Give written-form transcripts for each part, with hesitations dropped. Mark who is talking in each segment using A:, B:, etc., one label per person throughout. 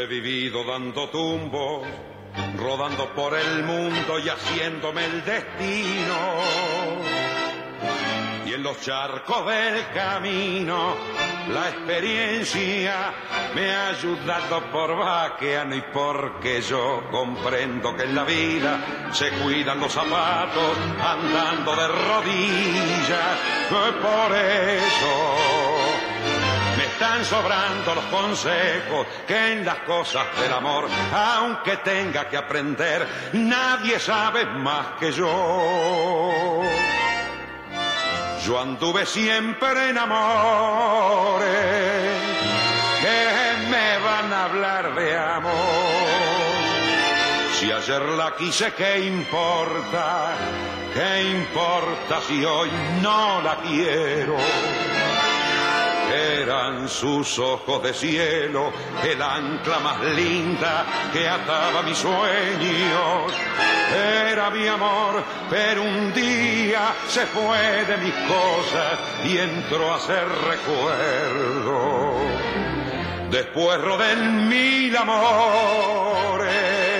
A: he vivido dando tumbos, rodando por el mundo y haciéndome el destino. Y en los charcos del camino la experiencia me ha ayudado por vaqueano y porque yo comprendo que en la vida se cuidan los zapatos andando de rodillas. Por eso me están sobrando los consejos que en las cosas del amor, aunque tenga que aprender, nadie sabe más que yo. Yo anduve siempre en amores que me van a hablar de amor. Si ayer la quise, ¿qué importa? ¿Qué importa si hoy no la quiero? Eran sus ojos de cielo, el ancla más linda que ataba mis sueños. Era mi amor, pero un día se fue de mis cosas y entró a ser recuerdo. Después rodé en 1000 amores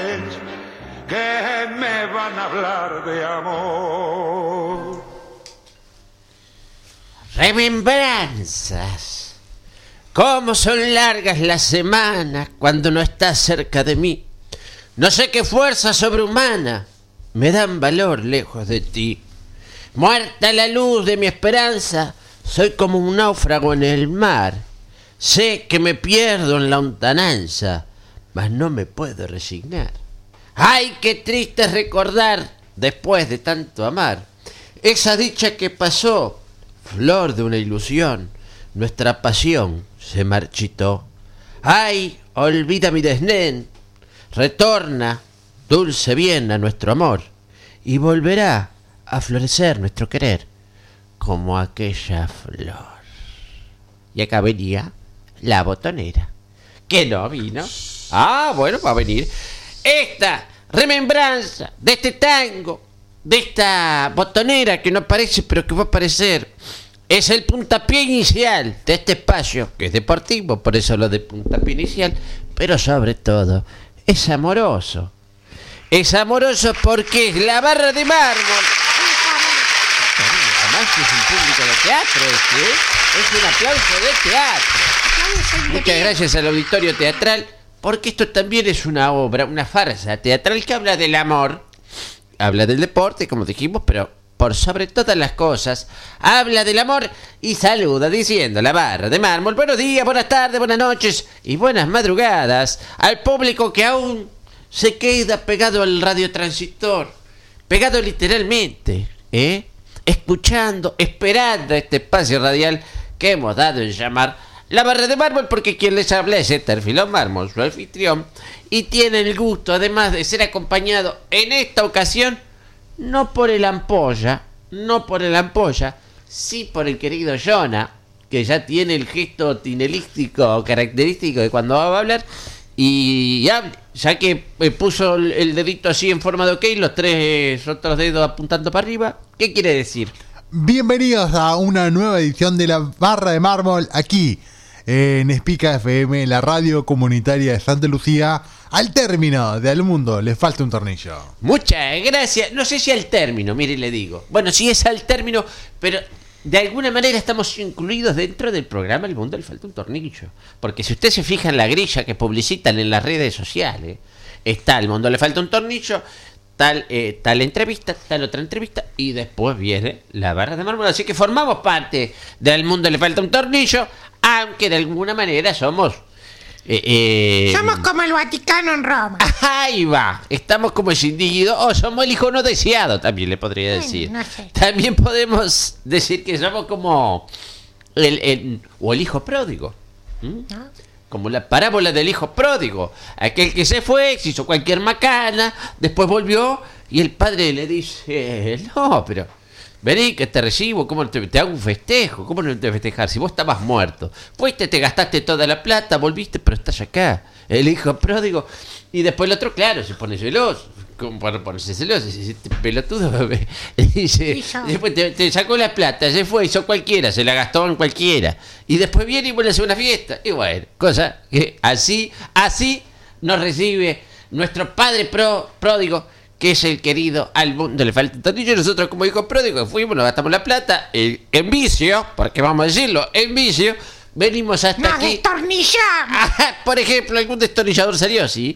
A: que me van a hablar de amor.
B: Remembranzas. Cómo son largas las semanas cuando no estás cerca de mí. No sé qué fuerza sobrehumana me dan valor lejos de ti. Muerta la luz de mi esperanza, soy como un náufrago en el mar. Sé que me pierdo en la lontananza, mas no me puedo resignar. Ay, qué triste es recordar, después de tanto amar, esa dicha que pasó, flor de una ilusión, nuestra pasión se marchitó. Ay, olvida mi desdén, retorna, dulce bien, a nuestro amor, y volverá a florecer nuestro querer, como aquella flor. Y acá venía la botonera, que no vino. Ah, bueno, va a venir esta remembranza de este tango, de esta botonera que no aparece, pero que va a aparecer. Es el puntapié inicial de este espacio, que es deportivo, por eso lo de puntapié inicial, pero sobre todo es amoroso. Es amoroso porque es la barra de mármol. Además es un público de teatro, es un aplauso de teatro. Muchas gracias al auditorio teatral, porque esto también es una obra, una farsa teatral que habla del amor, habla del deporte, como dijimos, pero por sobre todas las cosas, habla del amor y saluda diciendo la barra de mármol: buenos días, buenas tardes, buenas noches y buenas madrugadas al público que aún se queda pegado al radiotransistor, pegado literalmente, escuchando, esperando este espacio radial que hemos dado en llamar la barra de mármol, porque quien les habla es Éter Filón Mármol, su anfitrión, y tiene el gusto, además de ser acompañado en esta ocasión, no por el Ampolla, sí por el querido Jonah, que ya tiene el gesto tinelístico característico de cuando va a hablar, y ya que puso el dedito así en forma de OK, los tres otros dedos apuntando para arriba, ¿qué quiere decir?
C: Bienvenidos a una nueva edición de la barra de mármol aquí en Espica FM, la radio comunitaria de Santa Lucía. Al término de Al Mundo le falta un tornillo.
B: Muchas gracias. No sé si al término, mire, le digo. Bueno, sí es al término, pero de alguna manera estamos incluidos dentro del programa El Mundo le falta un tornillo. Porque si usted se fija en la grilla que publicitan en las redes sociales, está El Mundo le falta un tornillo, tal entrevista, tal otra entrevista, y después viene la barra de mármol. Así que formamos parte del Mundo le falta un tornillo, aunque de alguna manera somos
D: somos como el Vaticano en Roma.
B: Ahí va, estamos como el individuo, o somos el hijo no deseado, también le podría decir.
D: No sé.
B: También podemos decir que somos como el hijo pródigo.
D: ¿No?
B: Como la parábola del hijo pródigo, aquel que se fue, se hizo cualquier macana, después volvió y el padre le dice: no, pero vení que te recibo, ¿cómo te hago un festejo? ¿Cómo no te festejar? Si vos estabas muerto, fuiste, te gastaste toda la plata, volviste, pero estás acá, el hijo pródigo. Y después el otro, claro, se pone celoso, como para ponerse celoso, dice: este pelotudo, bebé. Dice, después te sacó la plata, se fue, hizo cualquiera, se la gastó en cualquiera. Y después viene y vuelve a hacer una fiesta. Y bueno, cosa que así nos recibe nuestro padre pródigo, que es el querido Al Mundo Le Falta un Tornillo. Nosotros, como hijo pródigo, fuimos, nos gastamos la plata, en vicio, porque vamos a decirlo, en vicio, venimos hasta
D: ¡Nos
B: aquí.
D: destornillamos!
B: Por ejemplo, algún destornillador salió, sí.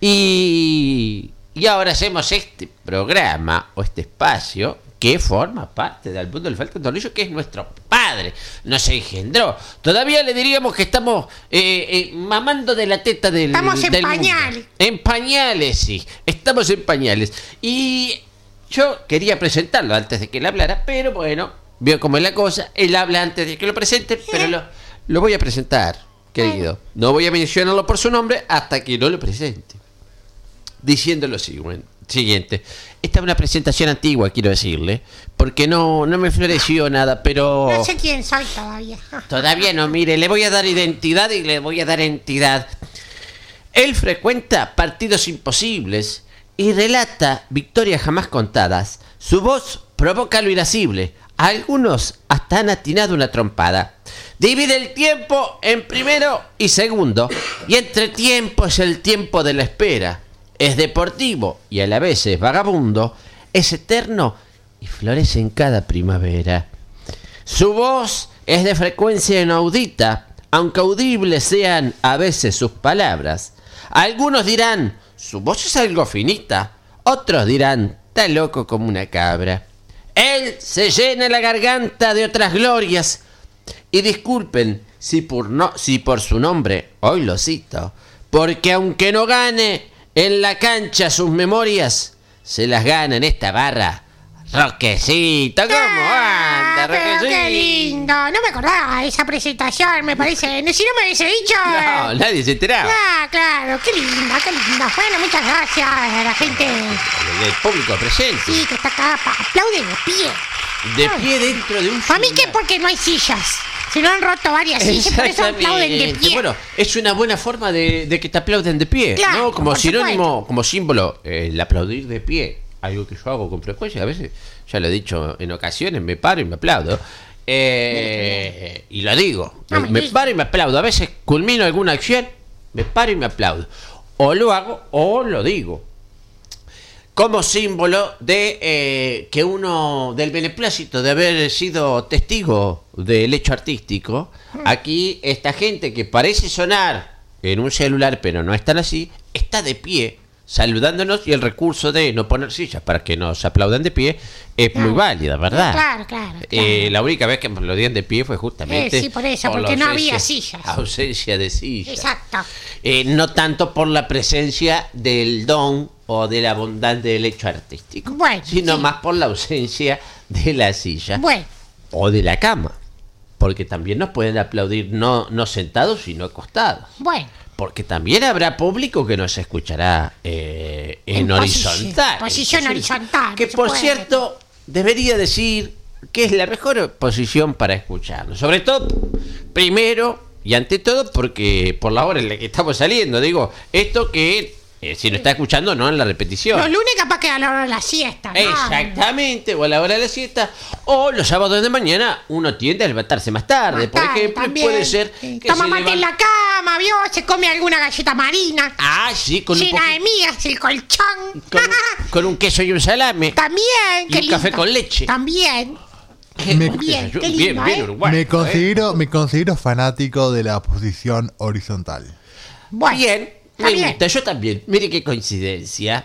B: Y ahora hacemos este programa, o este espacio, que forma parte de Al Mundo Le Falta un Tornillo, que es nuestro padre, nos engendró. Todavía le diríamos que estamos mamando de la teta del
D: Estamos en
B: del
D: pañales.
B: mundo. En pañales, sí. Estamos en pañales. Y yo quería presentarlo antes de que él hablara, pero bueno, veo cómo es la cosa. Él habla antes de que lo presente, pero lo voy a presentar, querido. No voy a mencionarlo por su nombre hasta que no lo presente. Diciendo lo siguiente. Esta es una presentación antigua, quiero decirle, porque no me floreció nada, pero...
D: No sé quién soy todavía.
B: Todavía no, mire, le voy a dar identidad y le voy a dar entidad. Él frecuenta partidos imposibles y relata victorias jamás contadas. Su voz provoca lo irascible. Algunos hasta han atinado una trompada. Divide el tiempo en primero y segundo, y entre tiempo es el tiempo de la espera. Es deportivo y a la vez es vagabundo, es eterno y florece en cada primavera. Su voz es de frecuencia inaudita, aunque audibles sean a veces sus palabras. Algunos dirán, su voz es algo finita, otros dirán, está loco como una cabra. Él se llena la garganta de otras glorias, y disculpen si por su nombre hoy lo cito, porque aunque no gane en la cancha sus memorias, se las gana en esta barra Roquecito. ¿Cómo anda,
D: Pero
B: Roquecito?
D: qué lindo. No me acordaba de esa presentación, me parece. Si no me hubiese dicho...
B: No, nadie se enteraba.
D: Claro, qué linda, qué linda. Bueno, muchas gracias a la gente
B: El público presente.
D: sí, que está acá. Aplaude de pie.
B: De pie dentro de un
D: Para mí que
B: celular.
D: porque no hay sillas. Se lo han roto varias sillas, por eso aplauden de pie.
B: Bueno, es una buena forma de que te aplauden de pie,
D: Claro,
B: ¿no? Como
D: por
B: sinónimo,
D: supuesto.
B: como símbolo, el aplaudir de pie. Algo que yo hago con frecuencia. A veces, ya lo he dicho en ocasiones, me paro y me aplaudo. Y lo digo.
D: No
B: Me
D: me digas.
B: paro y me aplaudo. A veces culmino alguna acción, me paro y me aplaudo. O lo hago o lo digo. Como símbolo de que uno, del beneplácito de haber sido testigo del hecho artístico, aquí esta gente que parece sonar en un celular, pero no están así, está de pie saludándonos, y el recurso de no poner sillas para que nos aplaudan de pie es muy válida, ¿verdad?
D: Claro.
B: La única vez que me aplaudían de pie fue justamente
D: sí, por eso,
B: la
D: porque no había sillas.
B: ausencia de sillas.
D: Exacto.
B: No tanto por la presencia del don o de la bondad del hecho artístico,
D: Bueno,
B: sino
D: sí.
B: más por la ausencia de la silla
D: Bueno,
B: o de la cama, porque también nos pueden aplaudir no sentados sino acostados,
D: bueno.
B: porque también habrá público que nos escuchará en horizontal.
D: posición horizontal,
B: Que
D: por
B: por
D: supuesto.
B: cierto, debería decir que es la mejor posición para escucharnos. Sobre todo, primero y ante todo, porque por la hora en la que estamos saliendo, digo, esto que si no está escuchando, no en la repetición.
D: Los lunes capaz que a la hora de la siesta, ¿no?
B: Exactamente, o a la hora de la siesta, o los sábados de mañana uno tiende a levantarse más tarde.
D: Más
B: Por
D: tarde,
B: ejemplo,
D: también.
B: puede ser
D: Sí.
B: que
D: Toma
B: se
D: mate en
B: levante-
D: la cama, ¿vio? Se come alguna galleta marina.
B: Ah, sí, con un,
D: Llena de
B: poquito-
D: migas, el colchón.
B: con un queso y un salame.
D: También,
B: Y
D: qué
B: un café
D: lindo.
B: con leche.
D: También.
C: Me-
D: Bien, qué
B: bien,
D: lindo,
B: bien
D: ¿eh?
B: uruguayo.
C: Me considero fanático de la posición horizontal.
D: Bueno,
B: Bien,
D: está
B: me
D: bien.
B: gusta, yo también. Mire qué coincidencia.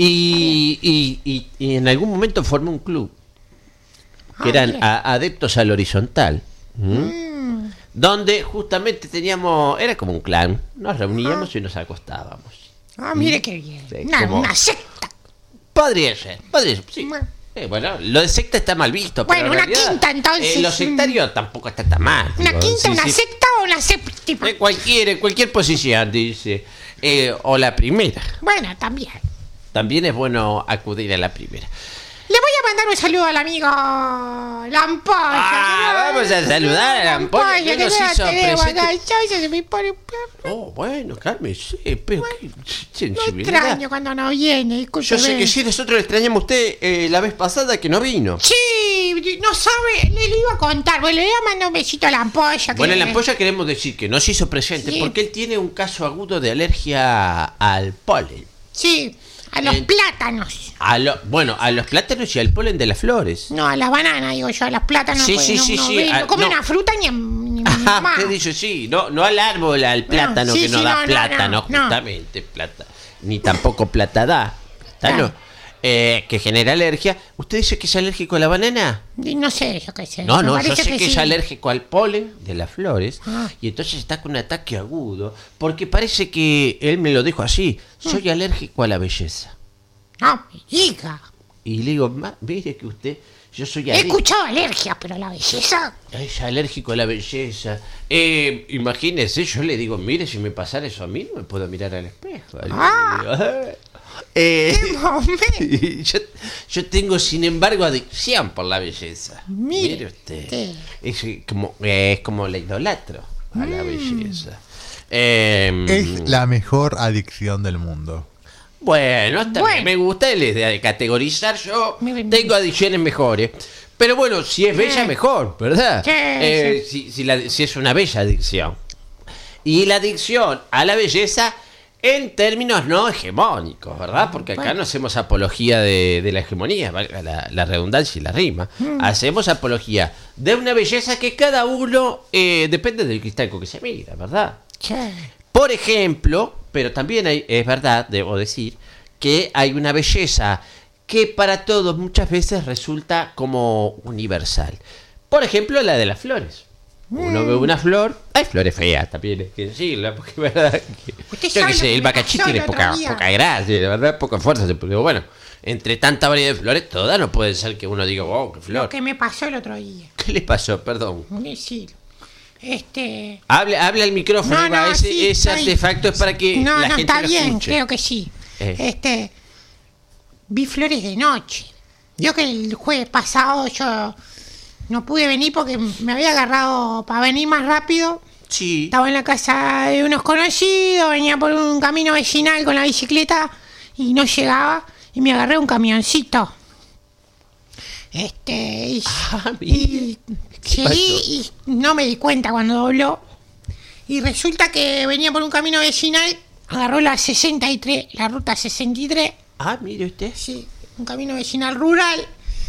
B: Y en algún momento formé un club que eran
D: bien.
B: adeptos al horizontal. ¿Mm? Donde justamente teníamos, era como un clan, nos reuníamos y nos acostábamos.
D: Mire qué bien.
B: Sí,
D: Una,
B: como-
D: una secta.
B: Podría ser, sí.
D: Bueno.
B: Bueno, lo de secta está mal visto.
D: Bueno,
B: pero en
D: una
B: realidad,
D: quinta, entonces.
B: lo sectario tampoco está tan mal.
D: Una
B: digo,
D: quinta,
B: sí,
D: una
B: sí.
D: secta o una séptima.
B: En cualquier posición, dice. O la primera.
D: Bueno, también.
B: También es bueno acudir a la primera.
D: Le voy a mandar un saludo al amigo Lampolla.
B: Vamos a saludar a Lampolla, que nos hizo presente.
D: Se me pone...
B: Oh, bueno, cálmese, pero qué
D: No
B: sensibilidad.
D: extraño cuando no viene,
B: Yo sé
D: discúlpeme.
B: que sí, nosotros le extrañamos a usted la vez pasada que no vino.
D: Sí, no sabe, le iba a contar. Bueno, le iba a mandar un besito a la ampolla.
B: Bueno, la ampolla queremos decir que nos hizo presente
D: Sí.
B: porque él tiene un caso agudo de alergia al polen.
D: Sí, a los
B: Eh,
D: plátanos.
B: A los plátanos y al polen de las flores.
D: No, a las bananas, digo yo, a las plátanos.
B: Sí,
D: pues,
B: sí,
D: no,
B: sí,
D: no,
B: sí,
D: no come
B: no.
D: una fruta ni mi
B: Ajá,
D: mamá.
B: usted dice sí, no al árbol, al plátano
D: sí,
B: que no
D: sí,
B: da
D: no,
B: plátano,
D: no.
B: justamente, plata, ni tampoco plata da, plátano,
D: Claro.
B: que genera alergia. ¿Usted dice que es alérgico a la banana?
D: Y no sé, yo qué sé.
B: No,
D: me
B: yo
D: parece
B: sé que es
D: sí.
B: alérgico al polen de las flores
D: Ah.
B: y entonces está con un ataque agudo porque parece que él me lo dijo así, soy alérgico a la belleza.
D: No, me diga.
B: Y le digo, mire que usted, yo soy
D: He
B: alérgico.
D: escuchado alergias, pero la belleza.
B: Es alérgico a la belleza. Imagínese, yo le digo, mire, si me pasara eso a mí, no me puedo mirar al espejo.
D: ¡Qué momento!
B: Yo tengo, sin embargo, adicción por la belleza.
D: Mire
B: usted.
D: usted.
B: Es como la idolatro a la belleza.
C: Es la mejor adicción del mundo.
B: Bueno, está
D: Bueno.
B: bien, me gusta el de categorizar. Yo
D: Mire.
B: tengo adicciones mejores. Pero bueno, si es bella, mejor, ¿verdad?
D: Sí,
B: Si es una bella adicción. Y la adicción a la belleza en términos no hegemónicos, ¿verdad? Porque acá
D: Bueno.
B: no hacemos apología de la hegemonía, valga la redundancia y la rima. Hacemos apología de una belleza que cada uno depende del cristal con que se mira, ¿verdad?
D: Che.
B: Por ejemplo, pero también es verdad, debo decir, que hay una belleza que para todos muchas veces resulta como universal. Por ejemplo, la de las flores. Uno ve una flor, hay flores feas también, hay que decirlo, porque es verdad que,
D: Usted
B: yo
D: sabe
B: qué
D: lo
B: sé,
D: que
B: el
D: me
B: bacachí
D: pasó el
B: tiene
D: otro día.
B: poca gracia, la verdad, poca fuerza, pero bueno, entre tanta variedad de flores, todas no puede ser que uno diga, wow, qué
D: Lo
B: flor.
D: que me pasó el otro día.
B: ¿Qué le pasó? Perdón.
D: Sí.
B: Hable al micrófono,
D: No,
B: Eva,
D: no, sí,
B: ese
D: estoy-
B: artefacto es para que
D: No,
B: la
D: no,
B: gente
D: está
B: lo
D: bien,
B: escuche.
D: creo que sí. Vi flores de noche. Yo que el jueves pasado yo no pude venir porque me había agarrado para venir más rápido.
B: Sí.
D: Estaba en la casa de unos conocidos, venía por un camino vecinal con la bicicleta y no llegaba y me agarré un camioncito. Y seguí y no me di cuenta cuando dobló. Y resulta que venía por un camino vecinal, agarró la 63, la ruta 63,
B: Ah, mire usted.
D: sí, un camino vecinal rural.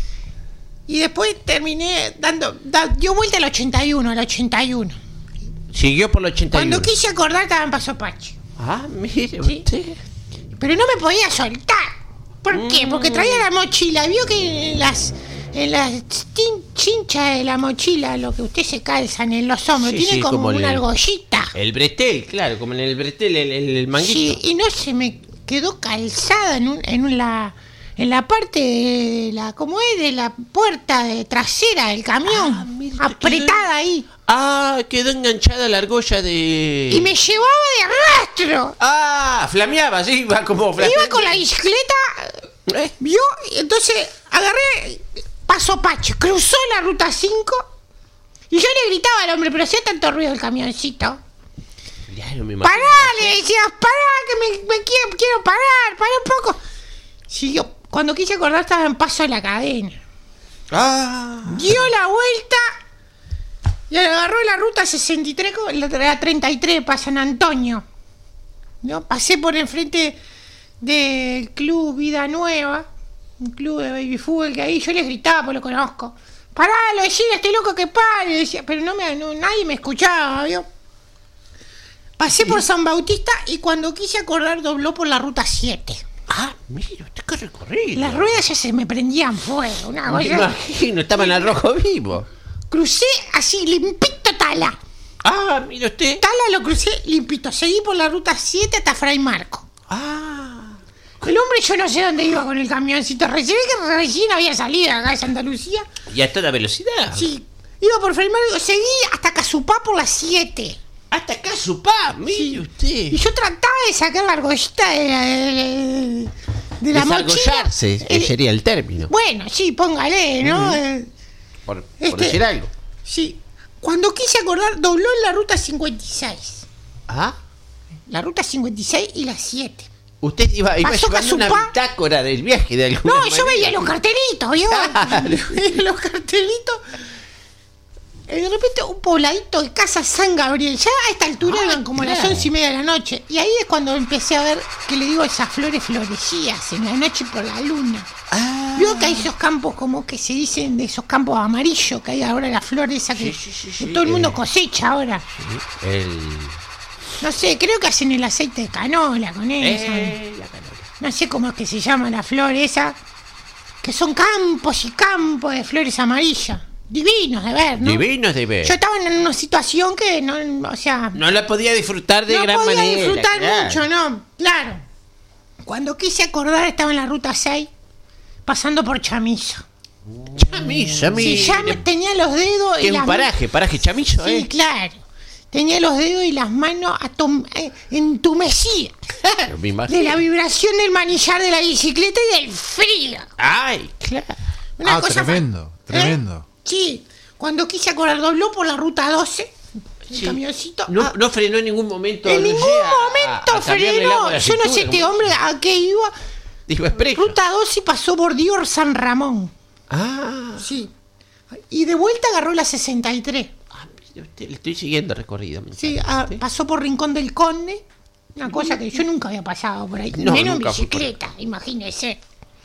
D: Y después terminé dio vuelta al 81.
B: Siguió por el 81.
D: Cuando quise acordar estaba en Paso Pache.
B: Ah, mire
D: Sí.
B: usted.
D: Pero no me podía soltar. ¿Por qué? Porque traía la mochila. Vio que en las cinchas de la mochila, lo que usted se calzan en los hombros,
B: Sí,
D: tiene
B: sí,
D: como
B: como
D: una
B: el-
D: argollita.
B: El bretel, claro, como en el bretel, el manguito.
D: Sí, y no se me quedó calzada en la parte de la, ¿cómo es? De la puerta trasera del camión.
B: Ah, mire,
D: apretada ahí.
B: Ah, quedó enganchada la argolla de...
D: Y me llevaba de rastro.
B: Ah, flameaba, sí, iba como
D: Iba con la bicicleta, vio, y entonces agarré Paso Pache, cruzó la ruta 5 y yo le gritaba al hombre, pero hacía tanto ruido el camioncito.
B: Claro, me imagino.
D: ¡Pará! Le decía, pará, que me quiero parar, pará un poco. Siguió, cuando quise acordar estaba en Paso de la Cadena.
B: Ah,
D: Dio la vuelta y agarró la ruta 63, la 33 para San Antonio. ¿No? Pasé por enfrente del club Vida Nueva, un club de baby fútbol que ahí yo les gritaba, pues lo conozco. Pará, lo decía, estoy loco que pare, decía, pero nadie me escuchaba, ¿vio? Pasé por San Bautista y cuando quise acordar dobló por la ruta 7.
B: ah, mire usted qué recorrido.
D: Las ruedas ya se me prendían fuego, una
B: Me
D: cosa.
B: imagino, estaban al rojo vivo.
D: Crucé así, limpito Tala.
B: Ah, mire usted.
D: Tala lo crucé limpito. Seguí por la ruta 7 hasta Fray Marco.
B: Ah,
D: El hombre yo no sé dónde iba con el camioncito. Recibí que recién había salido acá de Santa Lucía.
B: y a toda velocidad.
D: Sí, iba por Fray Marco. Seguí hasta Casupá por las 7.
B: Hasta acá su pa, mire usted.
D: Y yo trataba de sacar la argollita de la mochila.
B: Desargollarse, sería el término.
D: Bueno, sí, póngale, ¿no?
B: Por
D: este-
B: decir algo.
D: Sí. Cuando quise acordar, dobló en la ruta 56.
B: Ah,
D: La ruta 56 y la 7.
B: Usted iba
D: Pasó
B: llevando una
D: Casupá.
B: bitácora del viaje de alguna
D: No,
B: manera.
D: yo veía los cartelitos, ¿vio?
B: Claro.
D: Veía los cartelitos. Y de repente un pobladito de Casa San Gabriel. Ya a esta altura eran como las
B: claro.
D: 11:30 de la noche. Y ahí es cuando empecé a ver, que le digo, esas flores florecías en la noche por la luna.
B: Ah,
D: Vio que hay esos campos como que se dicen de esos campos amarillos, que hay ahora la flor esa que,
B: sí,
D: que todo el mundo cosecha ahora.
B: el...
D: No sé, creo que hacen el aceite de canola con eso.
B: la canola.
D: No sé cómo es que se llama la flor esa. Que son campos y campos de flores amarillas. Divinos de ver, ¿no?
B: Divinos de ver.
D: Yo estaba en una situación que no, o sea,
B: No la podía disfrutar de
D: no
B: gran
D: podía
B: manera.
D: disfrutar
B: claro.
D: mucho, ¿no? Claro. Cuando quise acordar estaba en la ruta 6, pasando por Chamizo.
B: Chamizo,
D: Sí, ya me tenía los dedos
B: Que
D: y
B: es un
D: las
B: paraje chamizo,
D: Sí, claro. Tenía los dedos y las manos entumecidas
B: Claro, me imagino.
D: de la vibración del manillar de la bicicleta y del frío.
B: Ay, claro.
D: Una cosa
C: tremendo,
D: fa-
C: tremendo.
D: Sí, cuando quise acordar, dobló por la ruta 12, el
B: Sí.
D: camioncito.
B: No, no frenó en ningún momento.
D: en
B: no
D: ningún
B: sé,
D: momento
B: a cambiarle el agua
D: frenó.
B: a la
D: Yo no sé
B: cintura,
D: este
B: como-
D: hombre a qué iba.
B: Dijo expreso.
D: Ruta 12 pasó por Dior San Ramón.
B: Ah,
D: Sí. Y de vuelta agarró la 63.
B: mire usted, le estoy siguiendo el recorrido. ¿me
D: Sí,
B: entiende?
D: pasó por Rincón del Conde. Una cosa que yo nunca había pasado por ahí.
B: No,
D: menos en
B: nunca fui por
D: bicicleta, imagínese.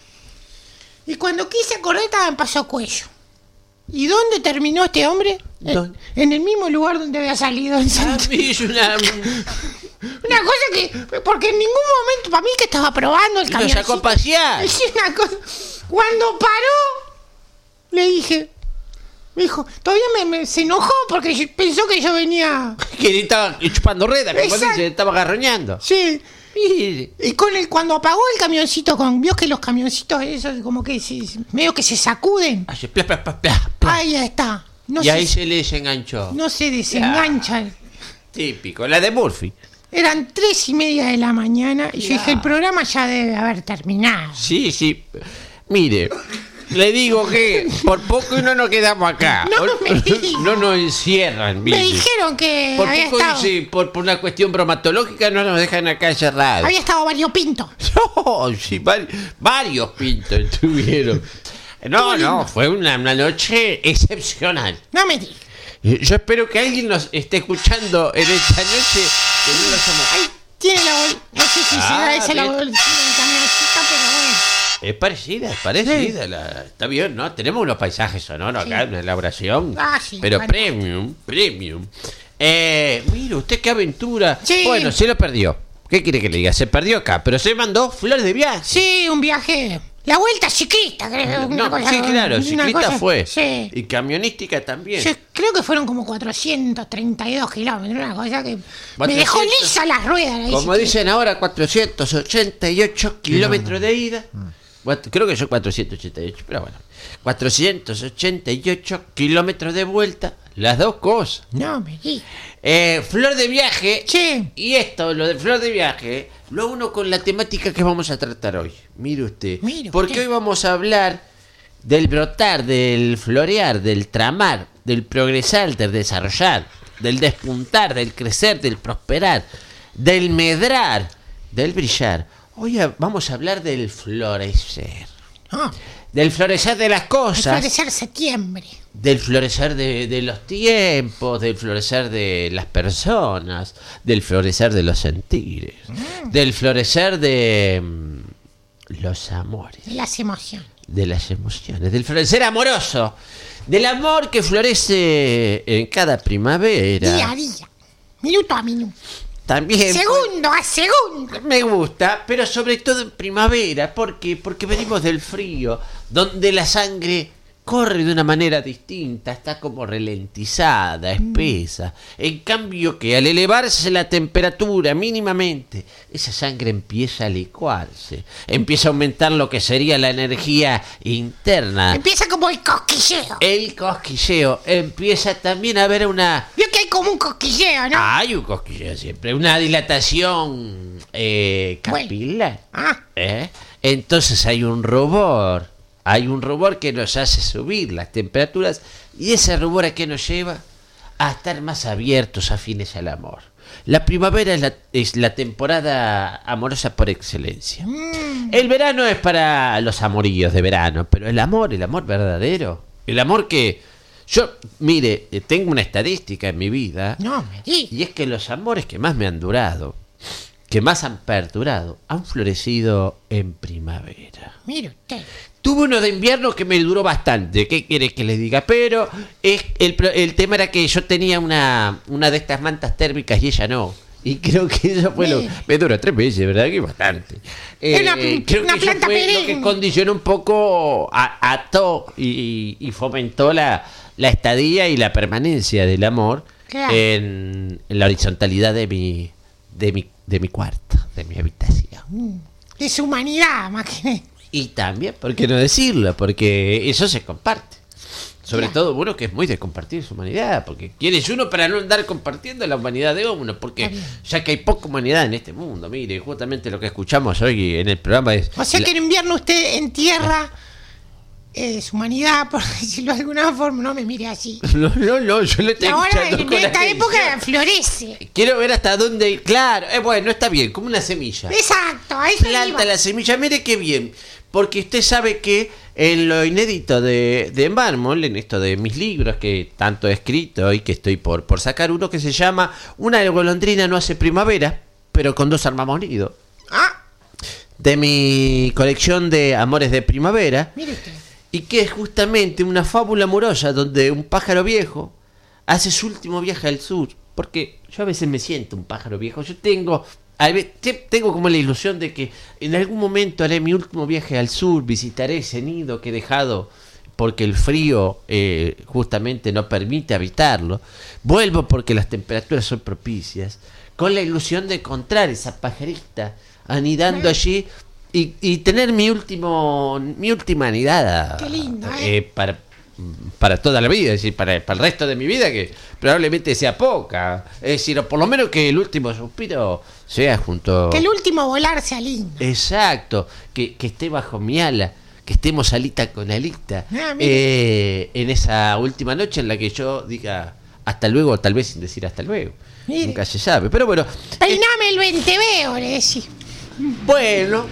D: Y cuando quise acordar estaba en Paso Cuello. ¿Y dónde terminó este hombre?
B: ¿Dónde?
D: En el mismo lugar donde había salido. En
B: Ah,
D: Santa-
B: mire, es una...
D: Una cosa que... Porque en ningún momento, para mí que estaba probando el
B: Lo
D: camión.
B: sacó a pasear.
D: Es una cosa... Cuando paró, le dije... Me dijo, todavía se enojó porque pensó que yo venía...
B: Que le estaba chupando ruedas, como
D: Exacto.
B: dice, estaba garroñando.
D: Sí.
B: Mire.
D: Y cuando apagó el camioncito, vio que los camioncitos esos como que medio que se sacuden.
B: Hace pla, pla, pla, pla, pla.
D: Ahí está. No
B: Y ahí
D: se,
B: se le desenganchó.
D: no se desenganchan.
B: Típico, la de Murphy.
D: Eran 3:30 de la mañana y yo dije, el programa ya debe haber terminado.
B: Sí, sí. Mire, le digo que por poco y no nos quedamos acá.
D: No me diga.
B: No nos encierran,
D: Me
B: mire.
D: dijeron que
B: Por
D: había
B: poco
D: estado,
B: sí, por una cuestión bromatológica no nos dejan acá encerrados.
D: había estado variopinto.
B: No, sí, varios pintos estuvieron. No, fue una noche excepcional.
D: No me digas.
B: Yo espero que alguien nos esté escuchando en esta noche que no lo somos.
D: Ahí tiene la no sé si será esa la
B: bien.
D: bolsita del camioncito, pero bueno.
B: Es parecida, está bien, ¿no? Tenemos unos paisajes sonoros acá,
D: Sí.
B: una elaboración.
D: Ah, sí,
B: pero
D: bueno.
B: premium. Mire, usted qué aventura.
D: Sí.
B: Bueno, se lo perdió. ¿Qué quiere que le diga? Se perdió acá, pero se mandó flores de viaje.
D: Sí, un viaje. La vuelta ciclista, creo. una
B: No,
D: cosa-
B: sí, claro,
D: una
B: ciclista
D: cosa-
B: fue.
D: Sí.
B: Y camionística también.
D: Yo creo que fueron como 432 kilómetros, una cosa que me
B: 400.
D: dejó lisa las ruedas. la
B: Como
D: bicicleta.
B: dicen ahora, 488 kilómetros de ida. Creo que son 488, pero bueno. 488 kilómetros de vuelta. Las dos cosas.
D: No, me di.
B: Flor de viaje.
D: Sí.
B: Y esto, lo de flor de viaje, lo uno con la temática que vamos a tratar hoy. Mire usted.
D: Mire
B: Porque
D: usted.
B: hoy vamos a hablar del brotar, del florear, del tramar, del progresar, del desarrollar, del despuntar, del crecer, del prosperar, del medrar, del brillar. Hoy vamos a hablar del florecer.
D: Ah,
B: Del florecer de las
D: el
B: cosas.
D: florecer septiembre.
B: Del florecer de los tiempos, del florecer de las personas, del florecer de los sentires, del florecer de los amores,
D: De las emociones.
B: de las emociones, del florecer amoroso, del amor que florece en cada primavera.
D: Día a día. Minuto a minuto.
B: También
D: Segundo a segundo.
B: me gusta, pero sobre todo en primavera. ¿Por qué? Porque venimos del frío, donde la sangre corre de una manera distinta, está como ralentizada, espesa. En cambio que al elevarse la temperatura mínimamente, esa sangre empieza a licuarse, empieza a aumentar lo que sería la energía interna.
D: Empieza como el cosquilleo.
B: El cosquilleo, empieza también a haber una...
D: Vio que hay como un cosquilleo, ¿no?
B: Hay un cosquilleo siempre, una dilatación capilar.
D: Ah,
B: Entonces hay un rubor que nos hace subir las temperaturas y ese rubor a qué nos lleva a estar más abiertos, afines al amor. La primavera es la temporada amorosa por excelencia. El verano es para los amoríos de verano, pero el amor verdadero, el amor que... Yo, mire, tengo una estadística en mi vida,
D: No, me di.
B: y es que los amores que más me han durado, que más han perdurado, han florecido en primavera.
D: Mire usted.
B: Tuve uno de invierno que me duró bastante, ¿qué quiere que les diga? Pero el tema era que yo tenía una de estas mantas térmicas y ella no. Y creo que eso fue me duró 3 meses, ¿verdad? Que bastante.
D: Es una
B: Creo
D: planta
B: que eso fue
D: perenne.
B: lo que condicionó un poco, ató y fomentó la estadía y la permanencia del amor
D: Claro.
B: en la horizontalidad de mi cuarto, de mi habitación.
D: De su humanidad, más que...
B: Y también, ¿por qué no decirlo? Porque eso se comparte. Sobre
D: Claro.
B: todo uno que es muy de compartir su humanidad. Porque ¿quién es uno para no andar compartiendo la humanidad de uno? Porque
D: Está bien.
B: ya que hay poca humanidad en este mundo. Mire, justamente lo que escuchamos hoy en el programa es...
D: O sea que en invierno usted entierra su humanidad, por decirlo de alguna forma. No me mire así.
B: No, yo le
D: Y
B: estoy
D: ahora
B: escuchando
D: en
B: con
D: esta
B: atención.
D: época florece.
B: Quiero ver hasta dónde... Claro, bueno, está bien, como una semilla.
D: Exacto, a eso
B: Planta
D: iba.
B: la semilla, mire qué bien. Porque usted sabe que en lo inédito de Mármol, en esto de mis libros que tanto he escrito y que estoy por sacar uno que se llama Una golondrina no hace primavera, pero con 2 armamos nido,
D: Ah,
B: de mi colección de Amores de Primavera,
D: mire usted.
B: y que es justamente una fábula amorosa donde un pájaro viejo hace su último viaje al sur. Porque yo a veces me siento un pájaro viejo. Yo tengo como la ilusión de que en algún momento haré mi último viaje al sur, visitaré ese nido que he dejado porque el frío justamente no permite habitarlo. Vuelvo porque las temperaturas son propicias, con la ilusión de encontrar esa pajarita anidando allí y tener mi última anidada.
D: Qué lindo,
B: para toda la vida, es decir, para el resto de mi vida, que probablemente sea poca. Es decir, o por lo menos que el último suspiro sea junto...
D: Que el último volar sea lindo.
B: Exacto, que esté bajo mi ala, que estemos alita con alita,
D: Ah, mire.
B: en esa última noche en la que yo diga hasta luego, tal vez sin decir hasta luego.
D: Mire.
B: Nunca se sabe, pero bueno.
D: Peiname el venteveo, le decís.
B: Bueno,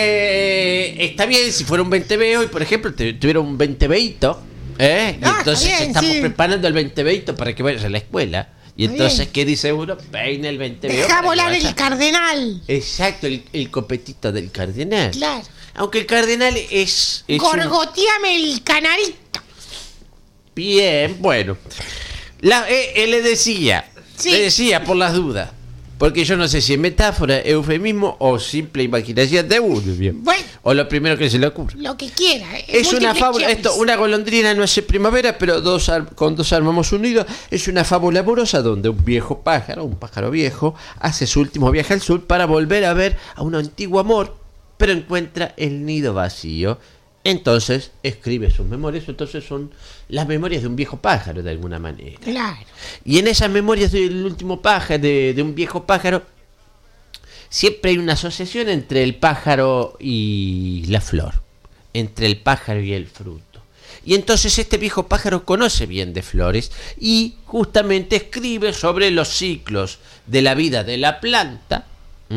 B: está bien si fuera un venteveo y por ejemplo tuviera un venteveito, y
D: Ah,
B: entonces
D: está bien,
B: estamos
D: sí.
B: preparando el venteveito para que vayas a la escuela. Y
D: Está
B: entonces,
D: bien.
B: ¿qué dice uno? Peina el venteveo.
D: Deja
B: para que
D: volar
B: vaya.
D: el cardenal.
B: Exacto, el copetito del cardenal.
D: Claro.
B: Aunque el cardenal es un-
D: Gorgoteame el canarito.
B: Bien, bueno. Le decía,
D: Sí.
B: le decía por las dudas. Porque yo no sé si es metáfora, eufemismo o simple imaginación de uno. Bien.
D: Bueno.
B: O lo primero que se le ocurre.
D: Lo que quiera.
B: Es una
D: múltiple
B: fábula,
D: choice.
B: esto, una golondrina no hace primavera, pero con 2 armamos unidos. Es una fábula amorosa donde un viejo pájaro, un pájaro viejo, hace su último viaje al sur para volver a ver a un antiguo amor, pero encuentra el nido vacío. Entonces escribe sus memorias, entonces son las memorias de un viejo pájaro de alguna manera.
D: Claro.
B: Y en esas memorias del último pájaro, de un viejo pájaro, siempre hay una asociación entre el pájaro y la flor, entre el pájaro y el fruto. Y entonces este viejo pájaro conoce bien de flores y justamente escribe sobre los ciclos de la vida de la planta,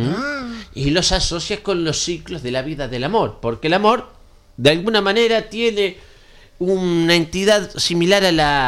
B: y los asocia con los ciclos de la vida del amor, porque el amor de alguna manera tiene una entidad similar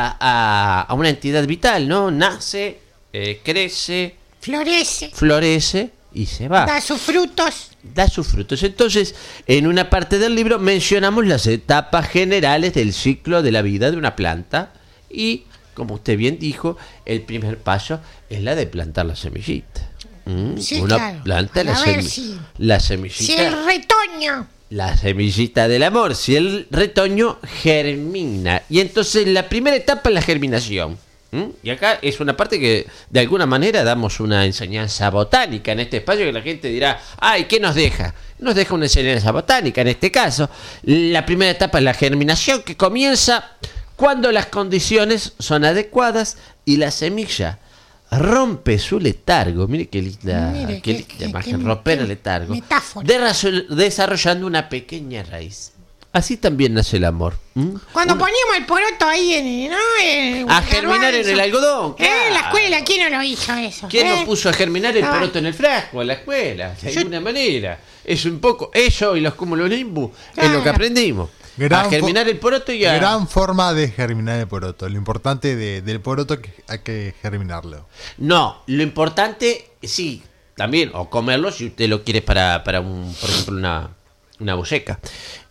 B: a una entidad vital, ¿no? Nace, crece,
D: Florece.
B: florece y se va.
D: Da sus frutos.
B: Da sus frutos. Entonces, en una parte del libro mencionamos las etapas generales del ciclo de la vida de una planta y, como usted bien dijo, el primer paso es la de plantar la semillita.
D: Sí,
B: Uno
D: claro.
B: planta
D: Para ver si-
B: la semillita.
D: Si el retoño.
B: La semillita del amor, si el retoño germina. Y entonces la primera etapa es la germinación. Y acá es una parte que de alguna manera damos una enseñanza botánica en este espacio que la gente dirá, ay, ¿qué nos deja? Nos deja una enseñanza botánica en este caso. La primera etapa es la germinación que comienza cuando las condiciones son adecuadas y la semilla rompe su letargo. Mire qué linda,
D: Mire,
B: qué
D: qué-
B: linda imagen,
D: qué-
B: romper
D: qué
B: el letargo.
D: metáfora.
B: Desarrollando una pequeña raíz. así también nace el amor.
D: Cuando poníamos el poroto ahí
B: A germinar en el algodón.
D: En la escuela, ¿quién no lo hizo eso?
B: ¿Quién lo puso a germinar el
D: Ah.
B: poroto en el frasco? En la escuela, de alguna manera. Es un poco eso y los cumulonimbus. Es lo que
D: Claro.
B: aprendimos. A germinar el poroto y a...
C: Gran forma de germinar el poroto. Lo importante del poroto es que hay que germinarlo.
B: No, lo importante, sí, también, o comerlo si usted lo quiere para por ejemplo, una buceca.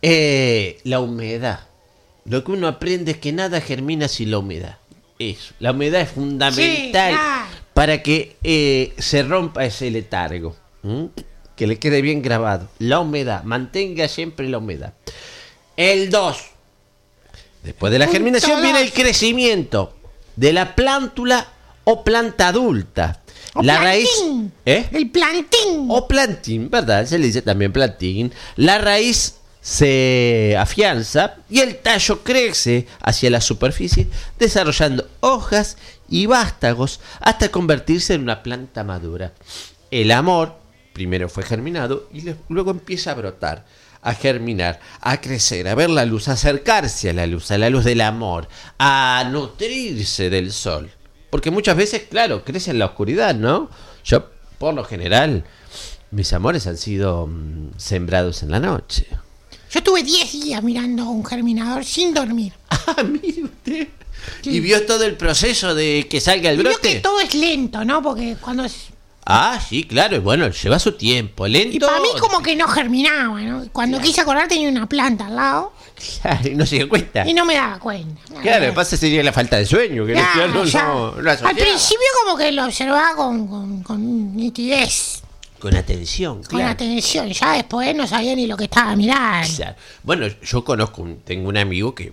B: La humedad. Lo que uno aprende es que nada germina sin la humedad. Eso. La humedad es fundamental
D: Sí, claro.
B: para que se rompa ese letargo. Que le quede bien grabado. La humedad, mantenga siempre la humedad. El 2. Después de la
D: Punto
B: germinación
D: 2.
B: viene el crecimiento de la plántula o planta adulta.
D: O
B: La
D: plantín.
B: raíz.
D: El plantín.
B: O plantín, ¿verdad? Se le dice también plantín. La raíz se afianza y el tallo crece hacia la superficie, desarrollando hojas y vástagos hasta convertirse en una planta madura. El amor primero fue germinado y luego empieza a brotar, a germinar, a crecer, a ver la luz, a acercarse a la luz del amor, a nutrirse del sol. Porque muchas veces, claro, crece en la oscuridad, ¿no? Yo, por lo general, mis amores han sido sembrados en la noche.
D: Yo estuve 10 días mirando un germinador sin dormir.
B: Ah, mire usted.
D: Sí.
B: ¿Y vio todo el proceso de que salga el
D: Creo
B: brote?
D: que todo es lento, ¿no? Porque cuando
B: Ah, sí, claro, y bueno, lleva su tiempo, lento.
D: y para mí como que no germinaba, ¿no? Cuando quise acordar tenía una planta al lado
B: Claro, y no se dio cuenta.
D: y no me daba cuenta.
B: Claro, lo que pasa sería la falta de sueño, que
D: Claro,
B: no
D: ya.
B: asociaba.
D: Al principio como que lo observaba con nitidez,
B: Con atención,
D: con
B: claro.
D: atención. Ya después no sabía ni lo que estaba mirando.
B: Claro. Bueno, yo tengo un amigo que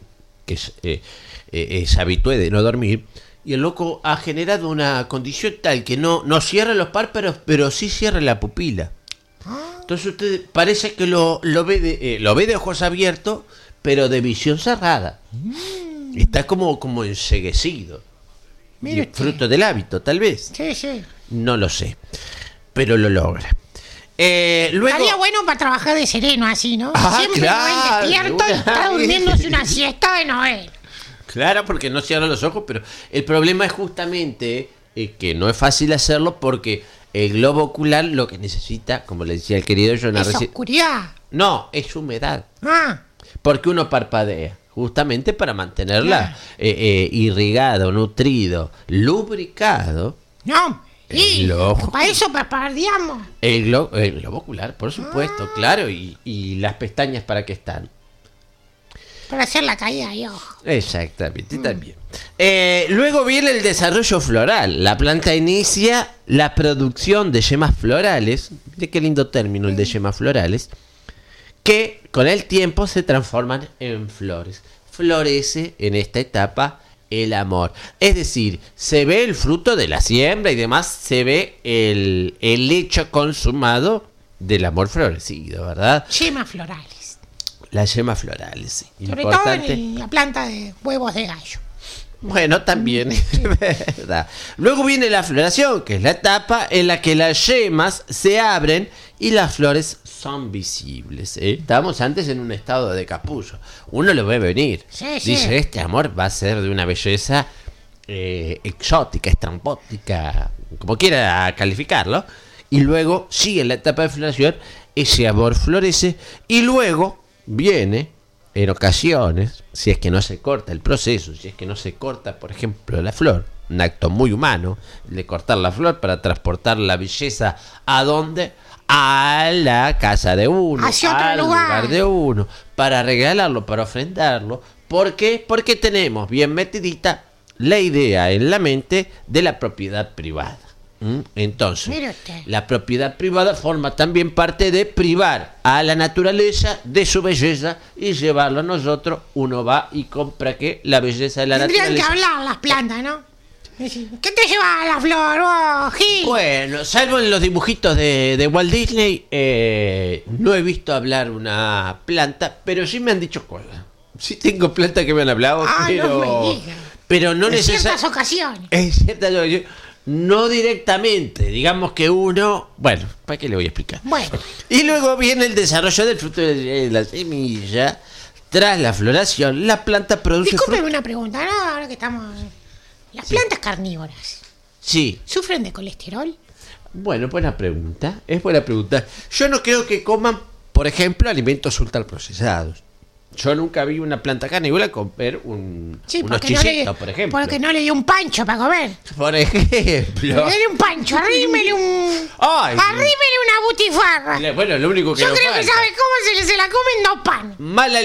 B: es habitué de no dormir y el loco ha generado una condición tal que no cierra los párpados, pero sí cierra la pupila. Entonces usted parece que lo ve de ojos abiertos, pero de visión cerrada. Está como enceguecido.
D: Mire
B: Y
D: usted.
B: fruto del hábito, tal vez.
D: Sí, sí.
B: No lo sé, pero lo logra. Luego,
D: Estaría bueno para trabajar de sereno así, ¿no?
B: Ah,
D: Siempre
B: claro,
D: Noel despierto y
B: una
D: está
B: vez.
D: durmiéndose una siesta de Noel.
B: claro, porque no cierra los ojos, pero el problema es justamente que no es fácil hacerlo porque el globo ocular lo que necesita, como le decía el querido Jonah
D: Es
B: recién,
D: oscuridad.
B: no, es humedad.
D: Ah,
B: Porque uno parpadea, justamente para mantenerla irrigado, nutrido, lubricado.
D: no. Y
B: El ojo.
D: para eso parpadeamos.
B: El globo ocular, por supuesto, claro. Y las pestañas, ¿para qué están?
D: Para hacer la caída de ojo.
B: Exactamente, también. Luego viene el desarrollo floral. La planta inicia la producción de yemas florales. Mire qué lindo término el de yemas florales. Que con el tiempo se transforman en flores. Florece en esta etapa el amor. Es decir, se ve el fruto de la siembra y demás, se ve el hecho consumado del amor florecido, ¿verdad?
D: Yemas florales.
B: Las yemas florales, sí.
D: Sobre todo
B: Importante.
D: en la planta de huevos de gallo.
B: Bueno, también es verdad. Luego viene la floración, que es la etapa en la que las yemas se abren y las flores son visibles. Estábamos antes en un estado de capullo. Uno lo ve venir.
D: Sí, sí.
B: Dice, este amor va a ser de una belleza exótica, estrambótica, como quiera calificarlo. Y luego sigue la etapa de floración, ese amor florece y luego viene, en ocasiones, si es que no se corta el proceso, si es que no se corta, por ejemplo, la flor, un acto muy humano, el de cortar la flor para transportar la belleza ¿a dónde? A la casa de uno,
D: Hacia otro
B: al
D: lugar.
B: de uno, para regalarlo, para ofrendarlo. ¿Por qué? Porque tenemos bien metidita la idea en la mente de la propiedad privada. Entonces,
D: Mire usted.
B: la propiedad privada forma también parte de privar a la naturaleza de su belleza y llevarlo a nosotros. Uno va y compra que la belleza de la
D: Tendrían que
B: naturaleza.
D: hablar las plantas, ¿no? Decir, ¿qué te lleva la flor, vos, Gil?
B: Bueno, salvo en los dibujitos de Walt Disney, no he visto hablar una planta, pero sí me han dicho cosas. Sí tengo plantas que me han hablado,
D: Ah,
B: pero
D: no me diga.
B: pero no
D: En ciertas
B: necesariamente.
D: ocasiones.
B: En ciertas ocasiones, no directamente. Digamos que uno, bueno, ¿para qué le voy a explicar?
D: Bueno.
B: Y luego viene el desarrollo del fruto de la semilla, Tras la floración, la planta produce
D: Discúlpeme
B: fruto.
D: una pregunta, ¿no? Ahora que estamos... Las plantas carnívoras,
B: Sí.
D: ¿sufren de colesterol?
B: Bueno, buena pregunta. Es buena pregunta. Yo no creo que coman, por ejemplo, alimentos ultraprocesados. Yo nunca vi una planta carnívora comer unos chisitos, por ejemplo.
D: Porque no le dio un pancho para comer.
B: Por ejemplo.
D: Dale un pancho, arrímele
B: Ay,
D: arrímele una butifarra.
B: Bueno, lo único que
D: Yo
B: nos
D: creo que
B: falta.
D: sabe cómo se la comen dos pan.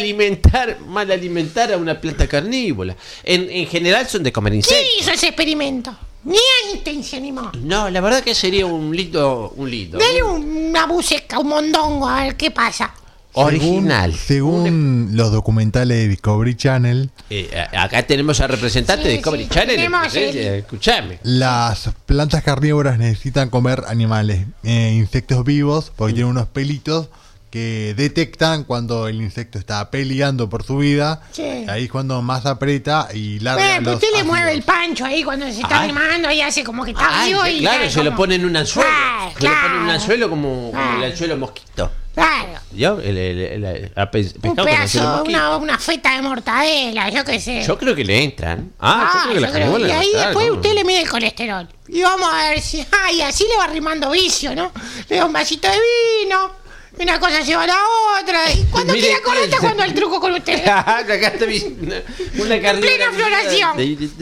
B: Mal alimentar a una planta carnívora. En general son de comer
D: ¿Quién
B: insectos.
D: hizo ese experimento? Ni Einstein se animó.
B: No, la verdad que sería un lindo.
D: Dale una buceca, un mondongo, a ver qué pasa.
B: Original.
C: Según los documentales de Discovery Channel,
B: Acá tenemos al representante
D: Sí,
B: de Discovery
D: sí,
B: Channel.
D: tenemos
B: Escuchame.
C: las plantas carnívoras necesitan comer animales, insectos vivos, porque tienen unos pelitos que detectan cuando el insecto está peleando por su vida.
D: Sí.
C: Ahí es cuando más aprieta y larga
D: Pero
C: los
D: usted le
C: ácidos.
D: mueve el pancho ahí cuando se está
B: Ay.
D: animando y hace como que está vivo y
B: claro,
D: ya
B: se lo
D: como-
B: pone en un anzuelo.
D: Claro,
B: Se lo pone en un
D: claro.
B: anzuelo como el
D: Claro.
B: anzuelo mosquito.
D: Claro.
B: ¿Yo?
D: Un
B: Pescado con anzuelo
D: pedazo,
B: mosquito.
D: una feta de mortadela, yo qué sé.
B: Yo creo que le entran. yo creo que la
D: yo creo-
B: carnívora
D: y
B: le
D: ahí
B: va a entrar,
D: después
B: ¿no?
D: usted le mide el colesterol. Y vamos a ver si... Ay, así le va arrimando vicio, ¿no? Le da un vasito de vino, una cosa lleva a la otra. Y cuando
B: Mire,
D: quiera correr está jugando al truco con usted.
B: Acá está una carnívora.
D: plena floración.